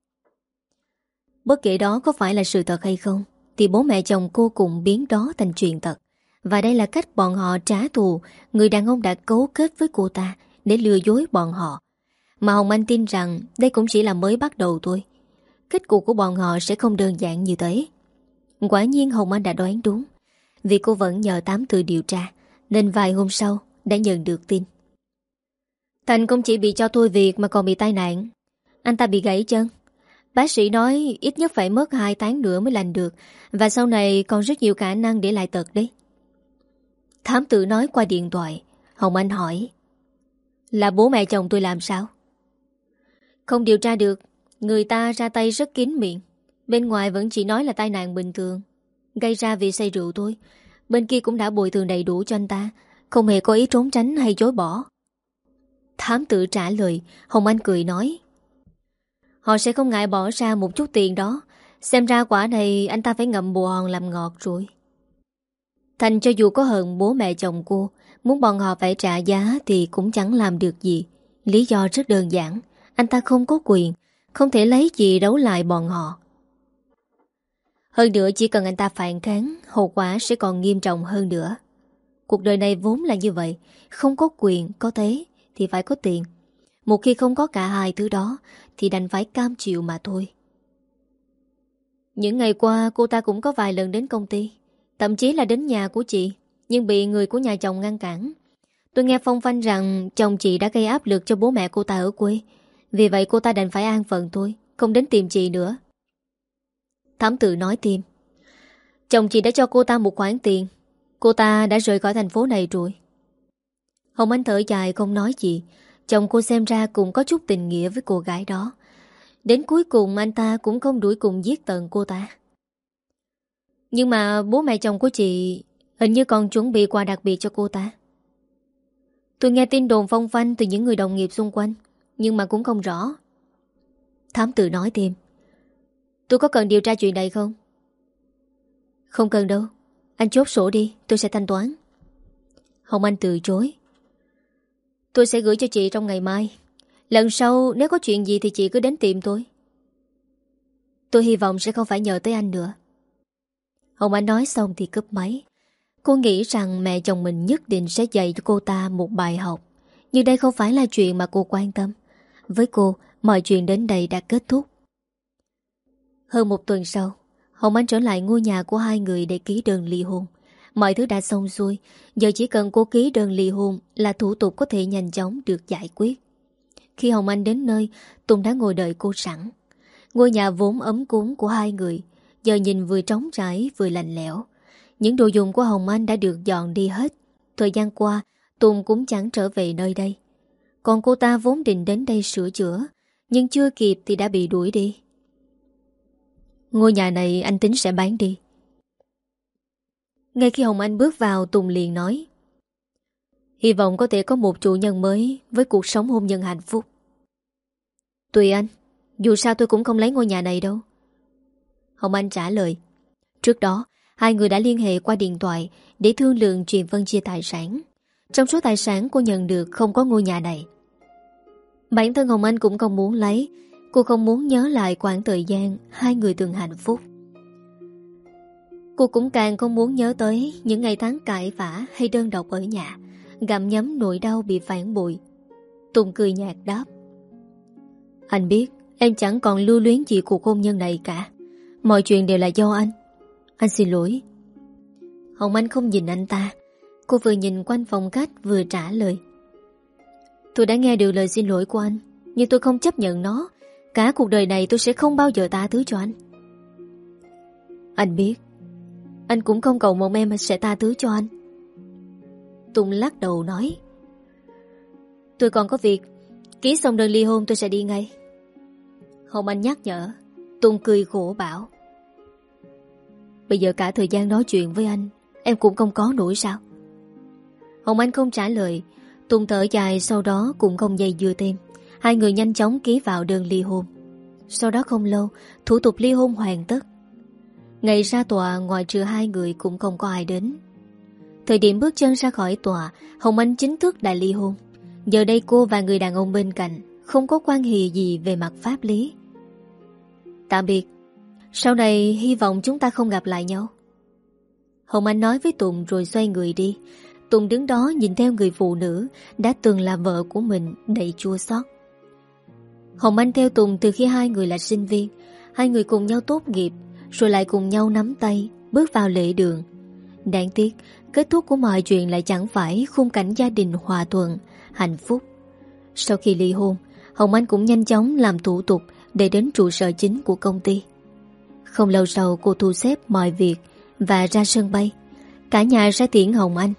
Bất kể đó có phải là sự thật hay không thì bố mẹ chồng cô cũng biến đó thành chuyện thật. Và đây là cách bọn họ trả thù người đàn ông đã cấu kết với cô ta để lừa dối bọn họ. Mà Hồng Anh tin rằng đây cũng chỉ là mới bắt đầu thôi. Kết cục của bọn họ sẽ không đơn giản như thế. Quả nhiên Hồng Anh đã đoán đúng. Vì cô vẫn nhờ Tám Tự điều tra, nên vài hôm sau đã nhận được tin. Thành không chỉ bị cho thôi việc mà còn bị tai nạn. Anh ta bị gãy chân. Bác sĩ nói ít nhất phải mất 2 tháng nữa mới lành được. Và sau này còn rất nhiều khả năng để lại tật đấy. Thám tử nói qua điện thoại. Hồng Anh hỏi: là bố mẹ chồng tôi làm sao? Không điều tra được. Người ta ra tay rất kín miệng. Bên ngoài vẫn chỉ nói là tai nạn bình thường, gây ra vì say rượu thôi. Bên kia cũng đã bồi thường đầy đủ cho anh ta, không hề có ý trốn tránh hay chối bỏ. Thám tử trả lời. Hồng Anh cười nói: họ sẽ không ngại bỏ ra một chút tiền đó. Xem ra quả này anh ta phải ngậm bồ hòn làm ngọt rồi. Thành cho dù có hận bố mẹ chồng cô, muốn bọn họ phải trả giá thì cũng chẳng làm được gì. Lý do rất đơn giản. Anh ta không có quyền, không thể lấy gì đấu lại bọn họ. Hơn nữa chỉ cần anh ta phản kháng, hậu quả sẽ còn nghiêm trọng hơn nữa. Cuộc đời này vốn là như vậy. Không có quyền, có thế thì phải có tiền. Một khi không có cả hai thứ đó thì đành phải cam chịu mà thôi. Những ngày qua cô ta cũng có vài lần đến công ty, thậm chí là đến nhà của chị, nhưng bị người của nhà chồng ngăn cản. Tôi nghe phong phanh rằng chồng chị đã gây áp lực cho bố mẹ cô ta ở quê. Vì vậy cô ta đành phải an phận thôi, không đến tìm chị nữa. Thám tử nói thêm: chồng chị đã cho cô ta một khoản tiền. Cô ta đã rời khỏi thành phố này rồi. Hồng Anh thở dài không nói gì. Chồng cô xem ra cũng có chút tình nghĩa với cô gái đó. Đến cuối cùng anh ta cũng không đuổi cùng giết tận cô ta. Nhưng mà bố mẹ chồng của chị hình như còn chuẩn bị quà đặc biệt cho cô ta. Tôi nghe tin đồn phong phanh từ những người đồng nghiệp xung quanh, nhưng mà cũng không rõ. Thám tử nói thêm: tôi có cần điều tra chuyện này không? Không cần đâu. Anh chốt sổ đi, tôi sẽ thanh toán. Hồng Anh từ chối: tôi sẽ gửi cho chị trong ngày mai. Lần sau nếu có chuyện gì thì chị cứ đến tìm tôi. Tôi hy vọng sẽ không phải nhờ tới anh nữa. Hồng Anh nói xong thì cúp máy. Cô nghĩ rằng mẹ chồng mình nhất định sẽ dạy cho cô ta một bài học. Nhưng đây không phải là chuyện mà cô quan tâm. Với cô, mọi chuyện đến đây đã kết thúc. Hơn một tuần sau, Hồng Anh trở lại ngôi nhà của hai người để ký đơn ly hôn. Mọi thứ đã xong xuôi. Giờ chỉ cần cô ký đơn ly hôn là thủ tục có thể nhanh chóng được giải quyết. Khi Hồng Anh đến nơi, Tùng đã ngồi đợi cô sẵn. Ngôi nhà vốn ấm cúng của hai người giờ nhìn vừa trống trải vừa lạnh lẽo. Những đồ dùng của Hồng Anh đã được dọn đi hết. Thời gian qua Tùng cũng chẳng trở về nơi đây. Còn cô ta vốn định đến đây sửa chữa, nhưng chưa kịp thì đã bị đuổi đi. Ngôi nhà này anh tính sẽ bán đi. Ngay khi Hồng Anh bước vào, Tùng liền nói: hy vọng có thể có một chủ nhân mới với cuộc sống hôn nhân hạnh phúc. Tùy anh, dù sao tôi cũng không lấy ngôi nhà này đâu. Hồng Anh trả lời. Trước đó hai người đã liên hệ qua điện thoại để thương lượng chuyện phân chia tài sản. Trong số tài sản cô nhận được không có ngôi nhà này. Bản thân Hồng Anh cũng không muốn lấy. Cô không muốn nhớ lại quãng thời gian hai người từng hạnh phúc. Cô cũng càng không muốn nhớ tới những ngày tháng cãi vã hay đơn độc ở nhà, gặm nhấm nỗi đau bị phản bội. Tùng cười nhạt đáp: anh biết em chẳng còn lưu luyến gì cuộc hôn nhân này cả. Mọi chuyện đều là do anh. Anh xin lỗi. Hồng Anh không nhìn anh ta. Cô vừa nhìn quanh phòng khách vừa trả lời: tôi đã nghe được lời xin lỗi của anh, nhưng tôi không chấp nhận nó. Cả cuộc đời này tôi sẽ không bao giờ tha thứ cho anh. Anh biết. Anh cũng không cầu mong em sẽ tha thứ cho anh. Tùng lắc đầu nói: tôi còn có việc. Ký xong đơn ly hôn tôi sẽ đi ngay. Hồng Anh nhắc nhở. Tùng cười khổ bảo: bây giờ cả thời gian nói chuyện với anh em cũng không có nổi sao? Hồng Anh không trả lời. Tùng thở dài, sau đó cũng không dây dưa thêm. Hai người nhanh chóng ký vào đơn ly hôn. Sau đó không lâu, thủ tục ly hôn hoàn tất. Ngày ra tòa, ngoài trừ hai người cũng không có ai đến. Thời điểm bước chân ra khỏi tòa, Hồng Anh chính thức đã ly hôn. Giờ đây cô và người đàn ông bên cạnh không có quan hệ gì về mặt pháp lý. Tạm biệt. Sau này hy vọng chúng ta không gặp lại nhau. Hồng Anh nói với Tùng rồi xoay người đi. Tùng đứng đó nhìn theo người phụ nữ đã từng là vợ của mình đầy chua xót. Hồng Anh theo Tùng từ khi hai người là sinh viên. Hai người cùng nhau tốt nghiệp, rồi lại cùng nhau nắm tay bước vào lễ đường. Đáng tiếc, kết thúc của mọi chuyện lại chẳng phải khung cảnh gia đình hòa thuận, hạnh phúc. Sau khi ly hôn, Hồng Anh cũng nhanh chóng làm thủ tục để đến trụ sở chính của công ty. Không lâu sau cô thu xếp mọi việc và ra sân bay. Cả nhà sẽ tiễn Hồng Anh.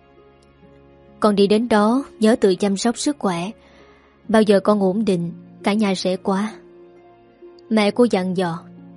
Con đi đến đó nhớ tự chăm sóc sức khỏe. Bao giờ con ổn định, cả nhà sẽ qua. Mẹ cô dặn dò.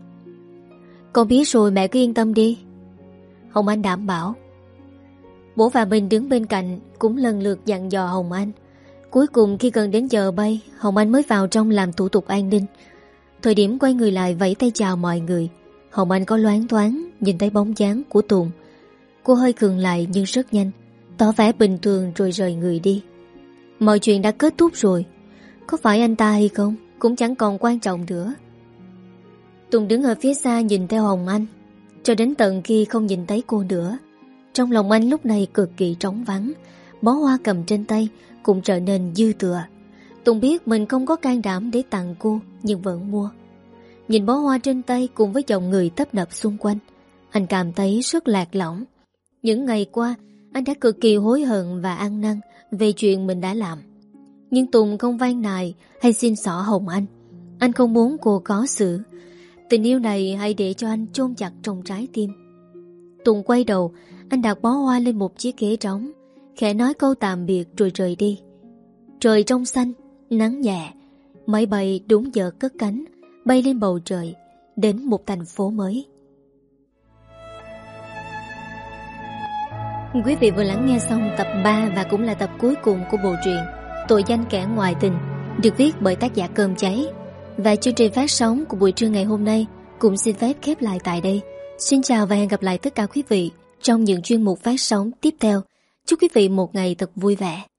Con biết rồi, mẹ cứ yên tâm đi, Hồng Anh đảm bảo. Bố và mình đứng bên cạnh cũng lần lượt dặn dò Hồng Anh. Cuối cùng khi gần đến giờ bay, Hồng Anh mới vào trong làm thủ tục an ninh. Thời điểm quay người lại vẫy tay chào mọi người, Hồng Anh có loáng thoáng nhìn thấy bóng dáng của Tùng. Cô hơi khựng lại nhưng rất nhanh, tỏ vẻ bình thường rồi rời người đi. Mọi chuyện đã kết thúc rồi. Có phải anh ta hay không cũng chẳng còn quan trọng nữa. Tùng đứng ở phía xa nhìn theo Hồng Anh cho đến tận khi không nhìn thấy cô nữa. Trong lòng anh lúc này cực kỳ trống vắng. Bó hoa cầm trên tay cũng trở nên dư thừa. Tùng biết mình không có can đảm để tặng cô, nhưng vẫn mua. Nhìn bó hoa trên tay cùng với dòng người tấp nập xung quanh, anh cảm thấy rất lạc lõng. Những ngày qua anh đã cực kỳ hối hận và ăn năn về chuyện mình đã làm. Nhưng Tùng không van nài hay xin xỏ Hồng Anh. Anh không muốn cô có xử. Tình yêu này hãy để cho anh chôn chặt trong trái tim. Tùng quay đầu, anh đặt bó hoa lên một chiếc ghế trống, khẽ nói câu tạm biệt rồi rời đi. Trời trong xanh, nắng nhẹ, máy bay đúng giờ cất cánh, bay lên bầu trời, đến một thành phố mới. Quý vị vừa lắng nghe xong tập 3 và cũng là tập cuối cùng của bộ truyện Tội danh kẻ ngoại tình, được viết bởi tác giả Cơm Cháy. Và chương trình phát sóng của buổi trưa ngày hôm nay cũng xin phép khép lại tại đây. Xin chào và hẹn gặp lại tất cả quý vị trong những chuyên mục phát sóng tiếp theo. Chúc quý vị một ngày thật vui vẻ.